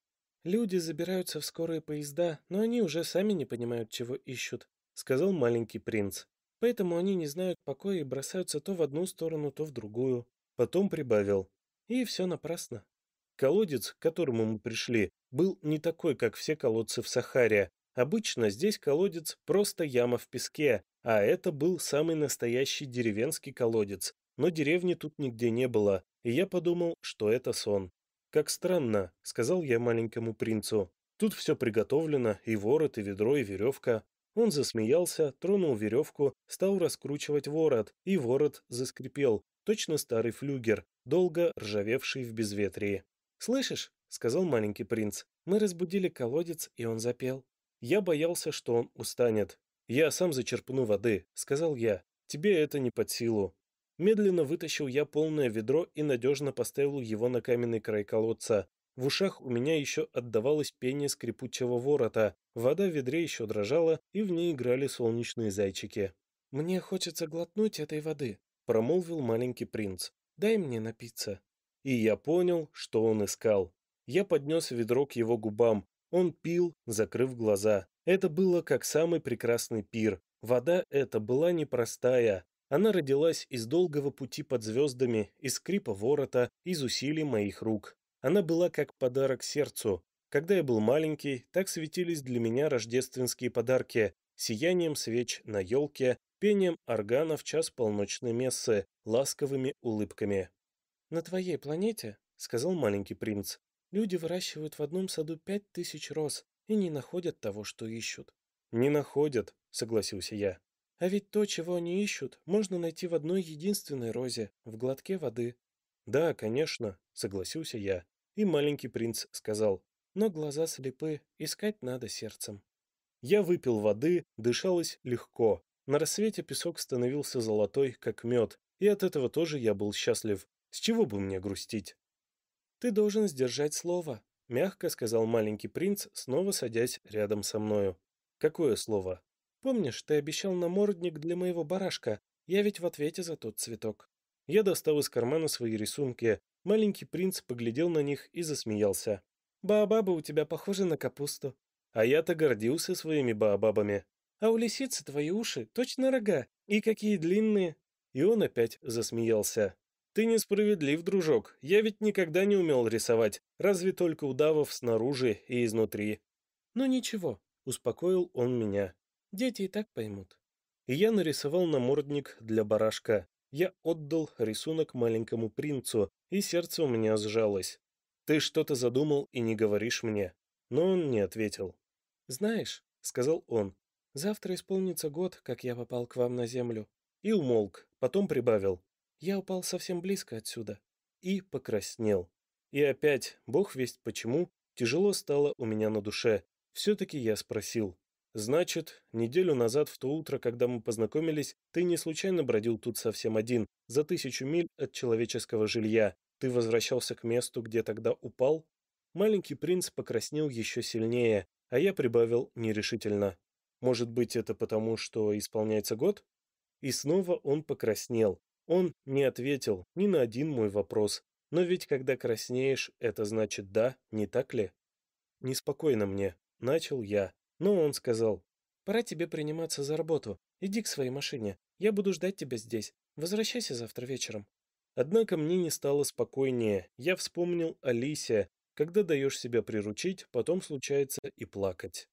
Люди забираются в скорые поезда, но они уже сами не понимают, чего ищут, сказал маленький принц. Поэтому они не знают покоя и бросаются то в одну сторону, то в другую. Потом прибавил: И все напрасно. колодец, к которому мы пришли, был не такой, как все колодцы в Сахаре. Обычно здесь колодец просто яма в песке, а это был самый настоящий деревенский колодец. Но деревни тут нигде не было, и я подумал, что это сон. «Как странно», — сказал я маленькому принцу. «Тут все приготовлено, и ворот, и ведро, и веревка». Он засмеялся, тронул веревку, стал раскручивать ворот, и ворот заскрипел, точно старый флюгер, долго ржавевший в безветрии. «Слышишь?» — сказал маленький принц. «Мы разбудили колодец, и он запел». Я боялся, что он устанет. «Я сам зачерпну воды», — сказал я. «Тебе это не под силу». Медленно вытащил я полное ведро и надежно поставил его на каменный край колодца. В ушах у меня еще отдавалось пение скрипучего ворота, вода в ведре еще дрожала, и в ней играли солнечные зайчики. «Мне хочется глотнуть этой воды», — промолвил маленький принц. «Дай мне напиться». И я понял, что он искал. Я поднес ведро к его губам. Он пил, закрыв глаза. Это было как самый прекрасный пир. Вода эта была непростая. Она родилась из долгого пути под звездами, из скрипа ворота, из усилий моих рук. Она была как подарок сердцу. Когда я был маленький, так светились для меня рождественские подарки: сиянием свеч на елке, пением органа в час полночной мессы, ласковыми улыбками. «На твоей планете, — сказал маленький принц, — люди выращивают в одном саду 5000 роз и не находят того, что ищут». «Не находят», — согласился я. «А ведь то, чего они ищут, можно найти в одной единственной розе, в глотке воды». «Да, конечно», — согласился я. И маленький принц сказал: «Но глаза слепы, искать надо сердцем». я выпил воды, дышалось легко. На рассвете песок становился золотой, как мед, и от этого тоже я был счастлив. С чего бы мне грустить? «Ты должен сдержать слово», — мягко сказал маленький принц, снова садясь рядом со мною. «Какое слово?» «Помнишь, ты обещал намордник для моего барашка? Я ведь в ответе за тот цветок». Я достал из кармана свои рисунки. Маленький принц поглядел на них и засмеялся. «Баобабы у тебя похожи на капусту». А я-то гордился своими баобабами. «А у лисицы твои уши точно рога, и какие длинные». И он опять засмеялся. «Ты несправедлив, дружок. Я ведь никогда не умел рисовать, разве только удавов снаружи и изнутри». «Ну ничего», — успокоил он меня. «дети и так поймут». И я нарисовал намордник для барашка. Я отдал рисунок маленькому принцу, и сердце у меня сжалось. «Ты что-то задумал и не говоришь мне?» Но он не ответил. «Знаешь», — сказал он, — «завтра исполнится год, как я попал к вам на землю». И умолк, потом прибавил. «Я упал совсем близко отсюда». И покраснел. И опять, бог весть почему, тяжело стало у меня на душе. Все-таки я спросил: «Значит, неделю назад, в то утро, когда мы познакомились, ты не случайно бродил тут совсем один, за 1000 миль от человеческого жилья? Ты возвращался к месту, где тогда упал?» Маленький принц покраснел еще сильнее, а я прибавил нерешительно: «Может быть, это потому, что исполняется год?» И снова он покраснел. Он не ответил ни на один мой вопрос. Но ведь когда краснеешь, это значит да, не так ли? Неспокойно мне, начал я. Но он сказал: «Пора тебе приниматься за работу. Иди к своей машине. Я буду ждать тебя здесь. Возвращайся завтра вечером». однако мне не стало спокойнее. Я вспомнил о Лисе. Когда даешь себя приручить, потом случается и плакать.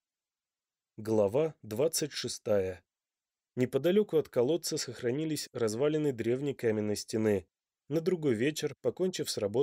Глава 26. Неподалеку от колодца сохранились развалины древней каменной стены. На другой вечер, покончив с работой,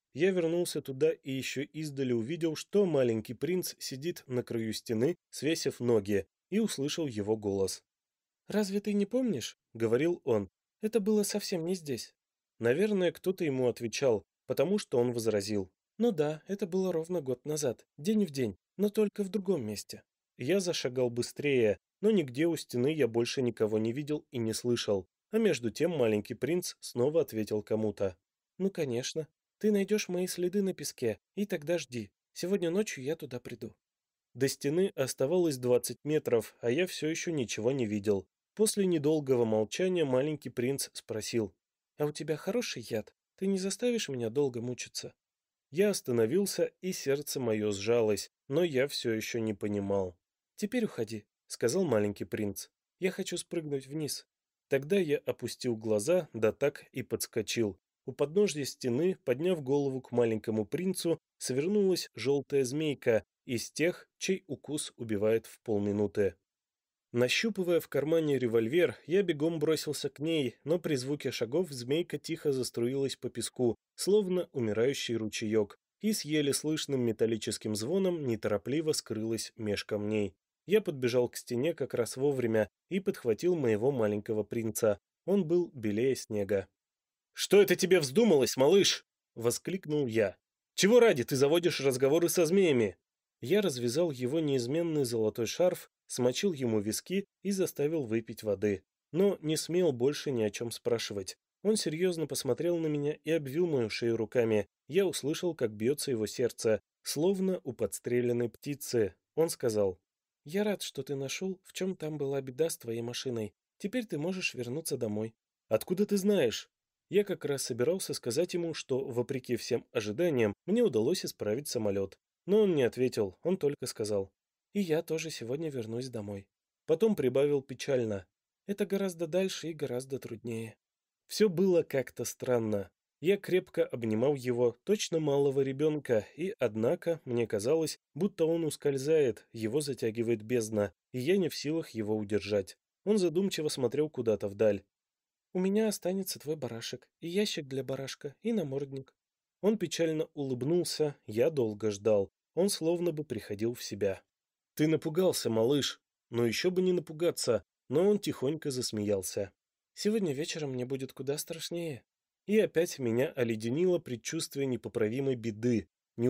Я вернулся туда и еще издали увидел, что маленький принц сидит на краю стены, свесив ноги, и услышал его голос. «Разве ты не помнишь?» — говорил он. «Это было совсем не здесь». Наверное, кто-то ему отвечал, потому что он возразил. «Ну да, это было ровно год назад, день в день, но только в другом месте». Я зашагал быстрее, но нигде у стены я больше никого не видел и не слышал. А между тем маленький принц снова ответил кому-то. «Ну, конечно. Ты найдешь мои следы на песке, и тогда жди. Сегодня ночью я туда приду». До стены оставалось 20 метров, а я все еще ничего не видел. После недолгого молчания маленький принц спросил. «А у тебя хороший яд? Ты не заставишь меня долго мучиться?» Я остановился, и сердце мое сжалось, но я все еще не понимал. «Теперь уходи», — сказал маленький принц. «Я хочу спрыгнуть вниз». Тогда я опустил глаза, да так и подскочил. У подножья стены, подняв голову к маленькому принцу, свернулась желтая змейка из тех, чей укус убивает в полминуты. Нащупывая в кармане револьвер, я бегом бросился к ней, но при звуке шагов змейка тихо заструилась по песку, словно умирающий ручеек, и с еле слышным металлическим звоном неторопливо скрылась меж камней. Я подбежал к стене как раз вовремя и подхватил моего маленького принца. Он был белее снега. «Что это тебе вздумалось, малыш?» — воскликнул я. «Чего ради ты заводишь разговоры со змеями?» Я развязал его неизменный золотой шарф, смочил ему виски и заставил выпить воды. Но не смел больше ни о чем спрашивать. Он серьезно посмотрел на меня и обвил мою шею руками. Я услышал, как бьется его сердце, словно у подстреленной птицы. Он сказал: «Я рад, что ты нашел, в чем там была беда с твоей машиной. Теперь ты можешь вернуться домой». «Откуда ты знаешь?» Я как раз собирался сказать ему, что, вопреки всем ожиданиям, мне удалось исправить самолет. Но он не ответил, он только сказал. «И я тоже сегодня вернусь домой». Потом прибавил печально. «Это гораздо дальше и гораздо труднее». Все было как-то странно. Я крепко обнимал его, точно малого ребенка, и, однако, мне казалось, будто он ускользает, его затягивает бездна, и я не в силах его удержать. Он задумчиво смотрел куда-то вдаль. «У меня останется твой барашек, и ящик для барашка, и намордник». Он печально улыбнулся, я долго ждал. Он словно бы приходил в себя. «Ты напугался, малыш!» Но еще бы не напугаться, но он тихонько засмеялся. «Сегодня вечером мне будет куда страшнее». И опять меня оледенило предчувствие непоправимой беды.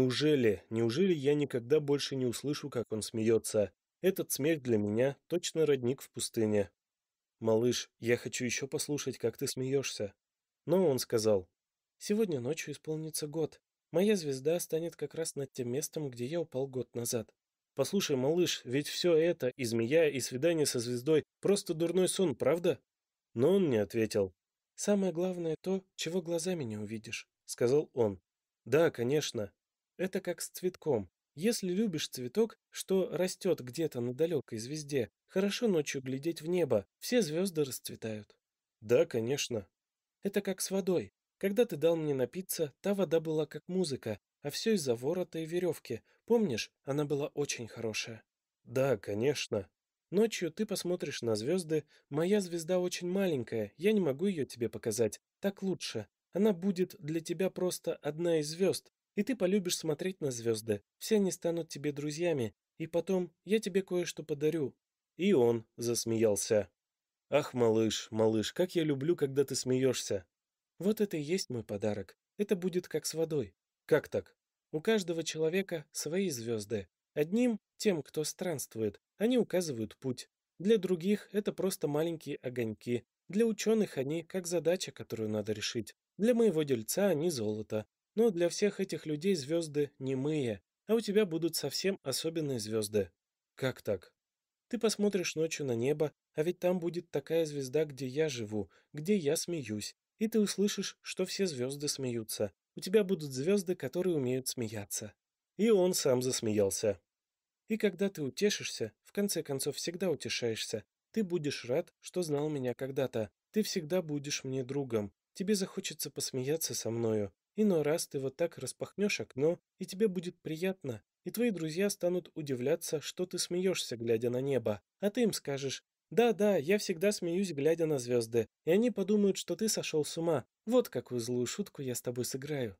Неужели я никогда больше не услышу, как он смеется? Этот смех для меня точно родник в пустыне. «Малыш, я хочу еще послушать, как ты смеешься». Но он сказал: «Сегодня ночью исполнится год. Моя звезда станет как раз над тем местом, где я упал год назад». «Послушай, малыш, ведь все это, и змея, и свидание со звездой, просто дурной сон, правда?» Но он не ответил. «Самое главное то, чего глазами не увидишь», — сказал он. «Да, конечно». «Это как с цветком. Если любишь цветок, что растет где-то на далекой звезде, хорошо ночью глядеть в небо, все звезды расцветают». «Да, конечно». «Это как с водой. Когда ты дал мне напиться, та вода была как музыка, а все из-за ворота и веревки. Помнишь, она была очень хорошая». «Да, конечно». «Ночью ты посмотришь на звезды. Моя звезда очень маленькая, я не могу ее тебе показать. Так лучше. Она будет для тебя просто одна из звезд, и ты полюбишь смотреть на звезды. Все они станут тебе друзьями, и потом я тебе кое-что подарю». И он засмеялся. «Ах, малыш, малыш, как я люблю, когда ты смеешься!» Вот это и есть мой подарок. Это будет как с водой. «Как так?» У каждого человека свои звезды. Одним, тем, кто странствует, они указывают путь. Для других это просто маленькие огоньки. Для ученых они как задача, которую надо решить. Для моего дельца они золото. Но для всех этих людей звезды немые, а у тебя будут совсем особенные звезды. «Как так?» Ты посмотришь ночью на небо, а ведь там будет такая звезда, где я живу, где я смеюсь, и ты услышишь, что все звезды смеются. У тебя будут звезды, которые умеют смеяться. И он сам засмеялся. И когда ты утешишься, в конце концов всегда утешаешься, ты будешь рад, что знал меня когда-то. Ты всегда будешь мне другом. Тебе захочется посмеяться со мною. Иной раз ты вот так распахнешь окно, и тебе будет приятно, и твои друзья станут удивляться, что ты смеешься, глядя на небо. А ты им скажешь: «Да-да, я всегда смеюсь, глядя на звезды», и они подумают, что ты сошел с ума. Вот какую злую шутку я с тобой сыграю.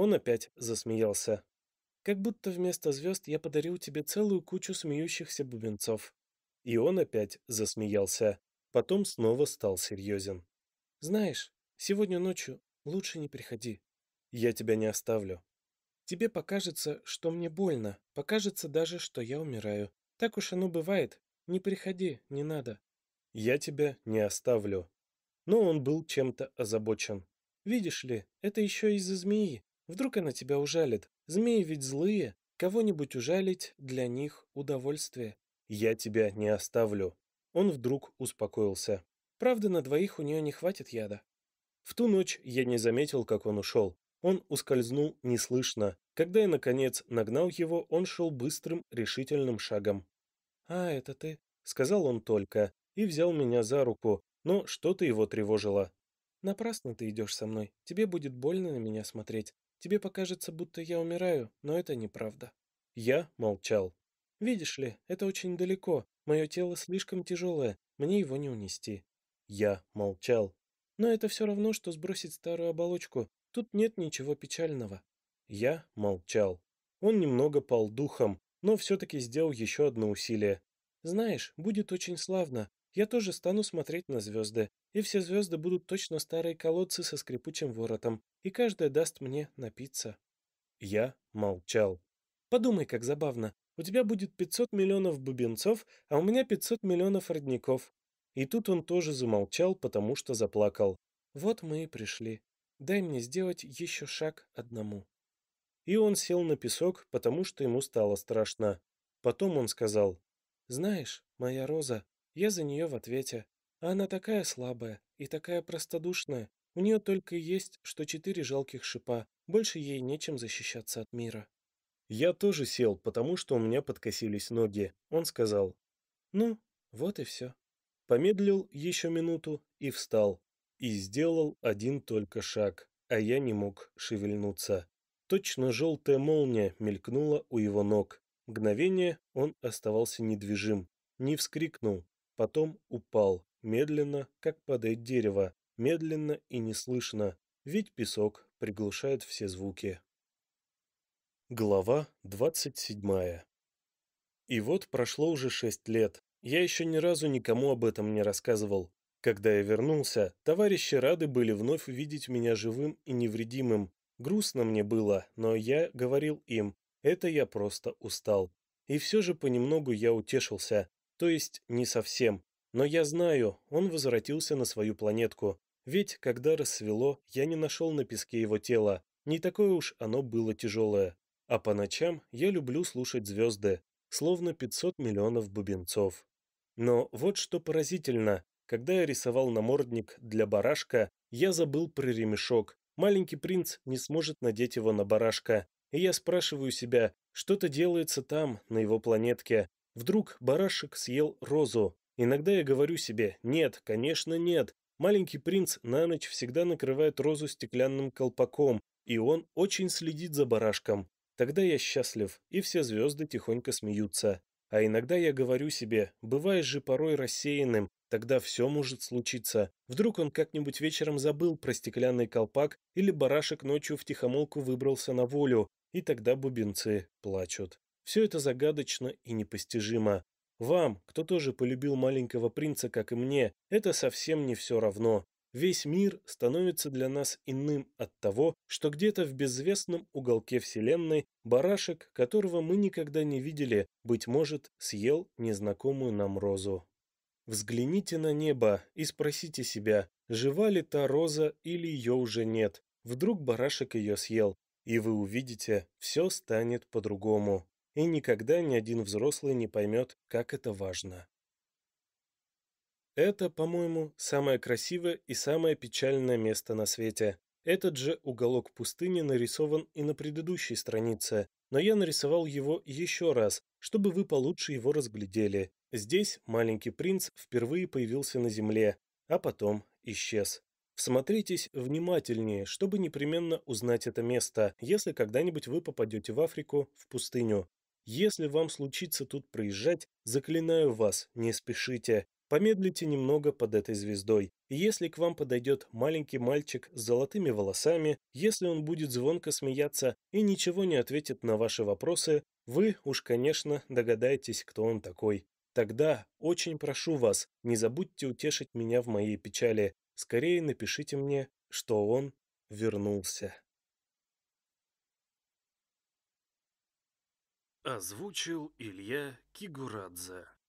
Он опять засмеялся. Как будто вместо звезд я подарил тебе целую кучу смеющихся бубенцов. И он опять засмеялся. Потом снова стал серьезен. Знаешь, сегодня ночью лучше не приходи. Я тебя не оставлю. Тебе покажется, что мне больно, покажется даже, что я умираю. Так уж оно бывает. Не приходи, не надо. Я тебя не оставлю. Но он был чем-то озабочен. Видишь ли, это еще из-за змеи. Вдруг она тебя ужалит. Змеи ведь злые. Кого-нибудь ужалить для них удовольствие. Я тебя не оставлю. Он вдруг успокоился. Правда, на двоих у нее не хватит яда. В ту ночь я не заметил, как он ушел. Он ускользнул неслышно. Когда я, наконец, нагнал его, он шел быстрым, решительным шагом. «А, это ты?» — сказал он только, и взял меня за руку, но что-то его тревожило. «Напрасно ты идешь со мной. Тебе будет больно на меня смотреть. Тебе покажется, будто я умираю, но это неправда». Я молчал. «Видишь ли, это очень далеко. Мое тело слишком тяжелое, мне его не унести». Я молчал. «Но это все равно, что сбросить старую оболочку. Тут нет ничего печального». Я молчал. Он немного пал духом, но все-таки сделал еще одно усилие. «Знаешь, будет очень славно. Я тоже стану смотреть на звезды, и все звезды будут точно старые колодцы со скрипучим воротом, и каждая даст мне напиться». Я молчал. «Подумай, как забавно. У тебя будет 500 миллионов бубенцов, а у меня 500 миллионов родников». И тут он тоже замолчал, потому что заплакал. «Вот мы и пришли. Дай мне сделать еще шаг одному». И он сел на песок, потому что ему стало страшно. Потом он сказал: «Знаешь, моя Роза, я за нее в ответе. А она такая слабая и такая простодушная. У нее только и есть, что 4 жалких шипа. Больше ей нечем защищаться от мира». Я тоже сел, потому что у меня подкосились ноги. Он сказал: «Ну, вот и все». Помедлил еще минуту и встал. И сделал один только шаг, а я не мог шевельнуться. Точно желтая молния мелькнула у его ног. Мгновение он оставался недвижим, не вскрикнул. Потом упал, медленно, как падает дерево, медленно и неслышно, ведь песок приглушает все звуки. Глава 27. И вот прошло уже 6 лет. Я еще ни разу никому об этом не рассказывал. Когда я вернулся, товарищи рады были вновь увидеть меня живым и невредимым. Грустно мне было, но я говорил им: это я просто устал. И все же понемногу я утешился. То есть не совсем. Но я знаю, он возвратился на свою планетку. Ведь, когда рассвело, я не нашел на песке его тела. Не такое уж оно было тяжелое. А по ночам я люблю слушать звезды, словно 500 миллионов бубенцов. Но вот что поразительно, когда я рисовал намордник для барашка, я забыл про ремешок. Маленький принц не сможет надеть его на барашка. И я спрашиваю себя, что-то делается там, на его планетке. Вдруг барашек съел розу. Иногда я говорю себе: нет, конечно, нет. Маленький принц на ночь всегда накрывает розу стеклянным колпаком, и он очень следит за барашком. Тогда я счастлив, и все звезды тихонько смеются. А иногда я говорю себе: бываешь же порой рассеянным, тогда все может случиться. Вдруг он как-нибудь вечером забыл про стеклянный колпак, или барашек ночью втихомолку выбрался на волю, и тогда бубенцы плачут. Все это загадочно и непостижимо. Вам, кто тоже полюбил маленького принца, как и мне, это совсем не все равно. Весь мир становится для нас иным от того, что где-то в безвестном уголке Вселенной барашек, которого мы никогда не видели, быть может, съел незнакомую нам розу. Взгляните на небо и спросите себя, жива ли та роза или ее уже нет. Вдруг барашек ее съел, и вы увидите, все станет по-другому. И никогда ни один взрослый не поймет, как это важно. Это, по-моему, самое красивое и самое печальное место на свете. Этот же уголок пустыни нарисован и на предыдущей странице, но я нарисовал его еще раз, чтобы вы получше его разглядели. Здесь маленький принц впервые появился на земле, а потом исчез. Всмотритесь внимательнее, чтобы непременно узнать это место, если когда-нибудь вы попадете в Африку, в пустыню. Если вам случится тут проезжать, заклинаю вас, не спешите. Помедлите немного под этой звездой, и если к вам подойдет маленький мальчик с золотыми волосами, если он будет звонко смеяться и ничего не ответит на ваши вопросы, вы уж, конечно, догадаетесь, кто он такой. Тогда очень прошу вас, не забудьте утешить меня в моей печали. Скорее напишите мне, что он вернулся. Озвучил Илья Кигурадзе.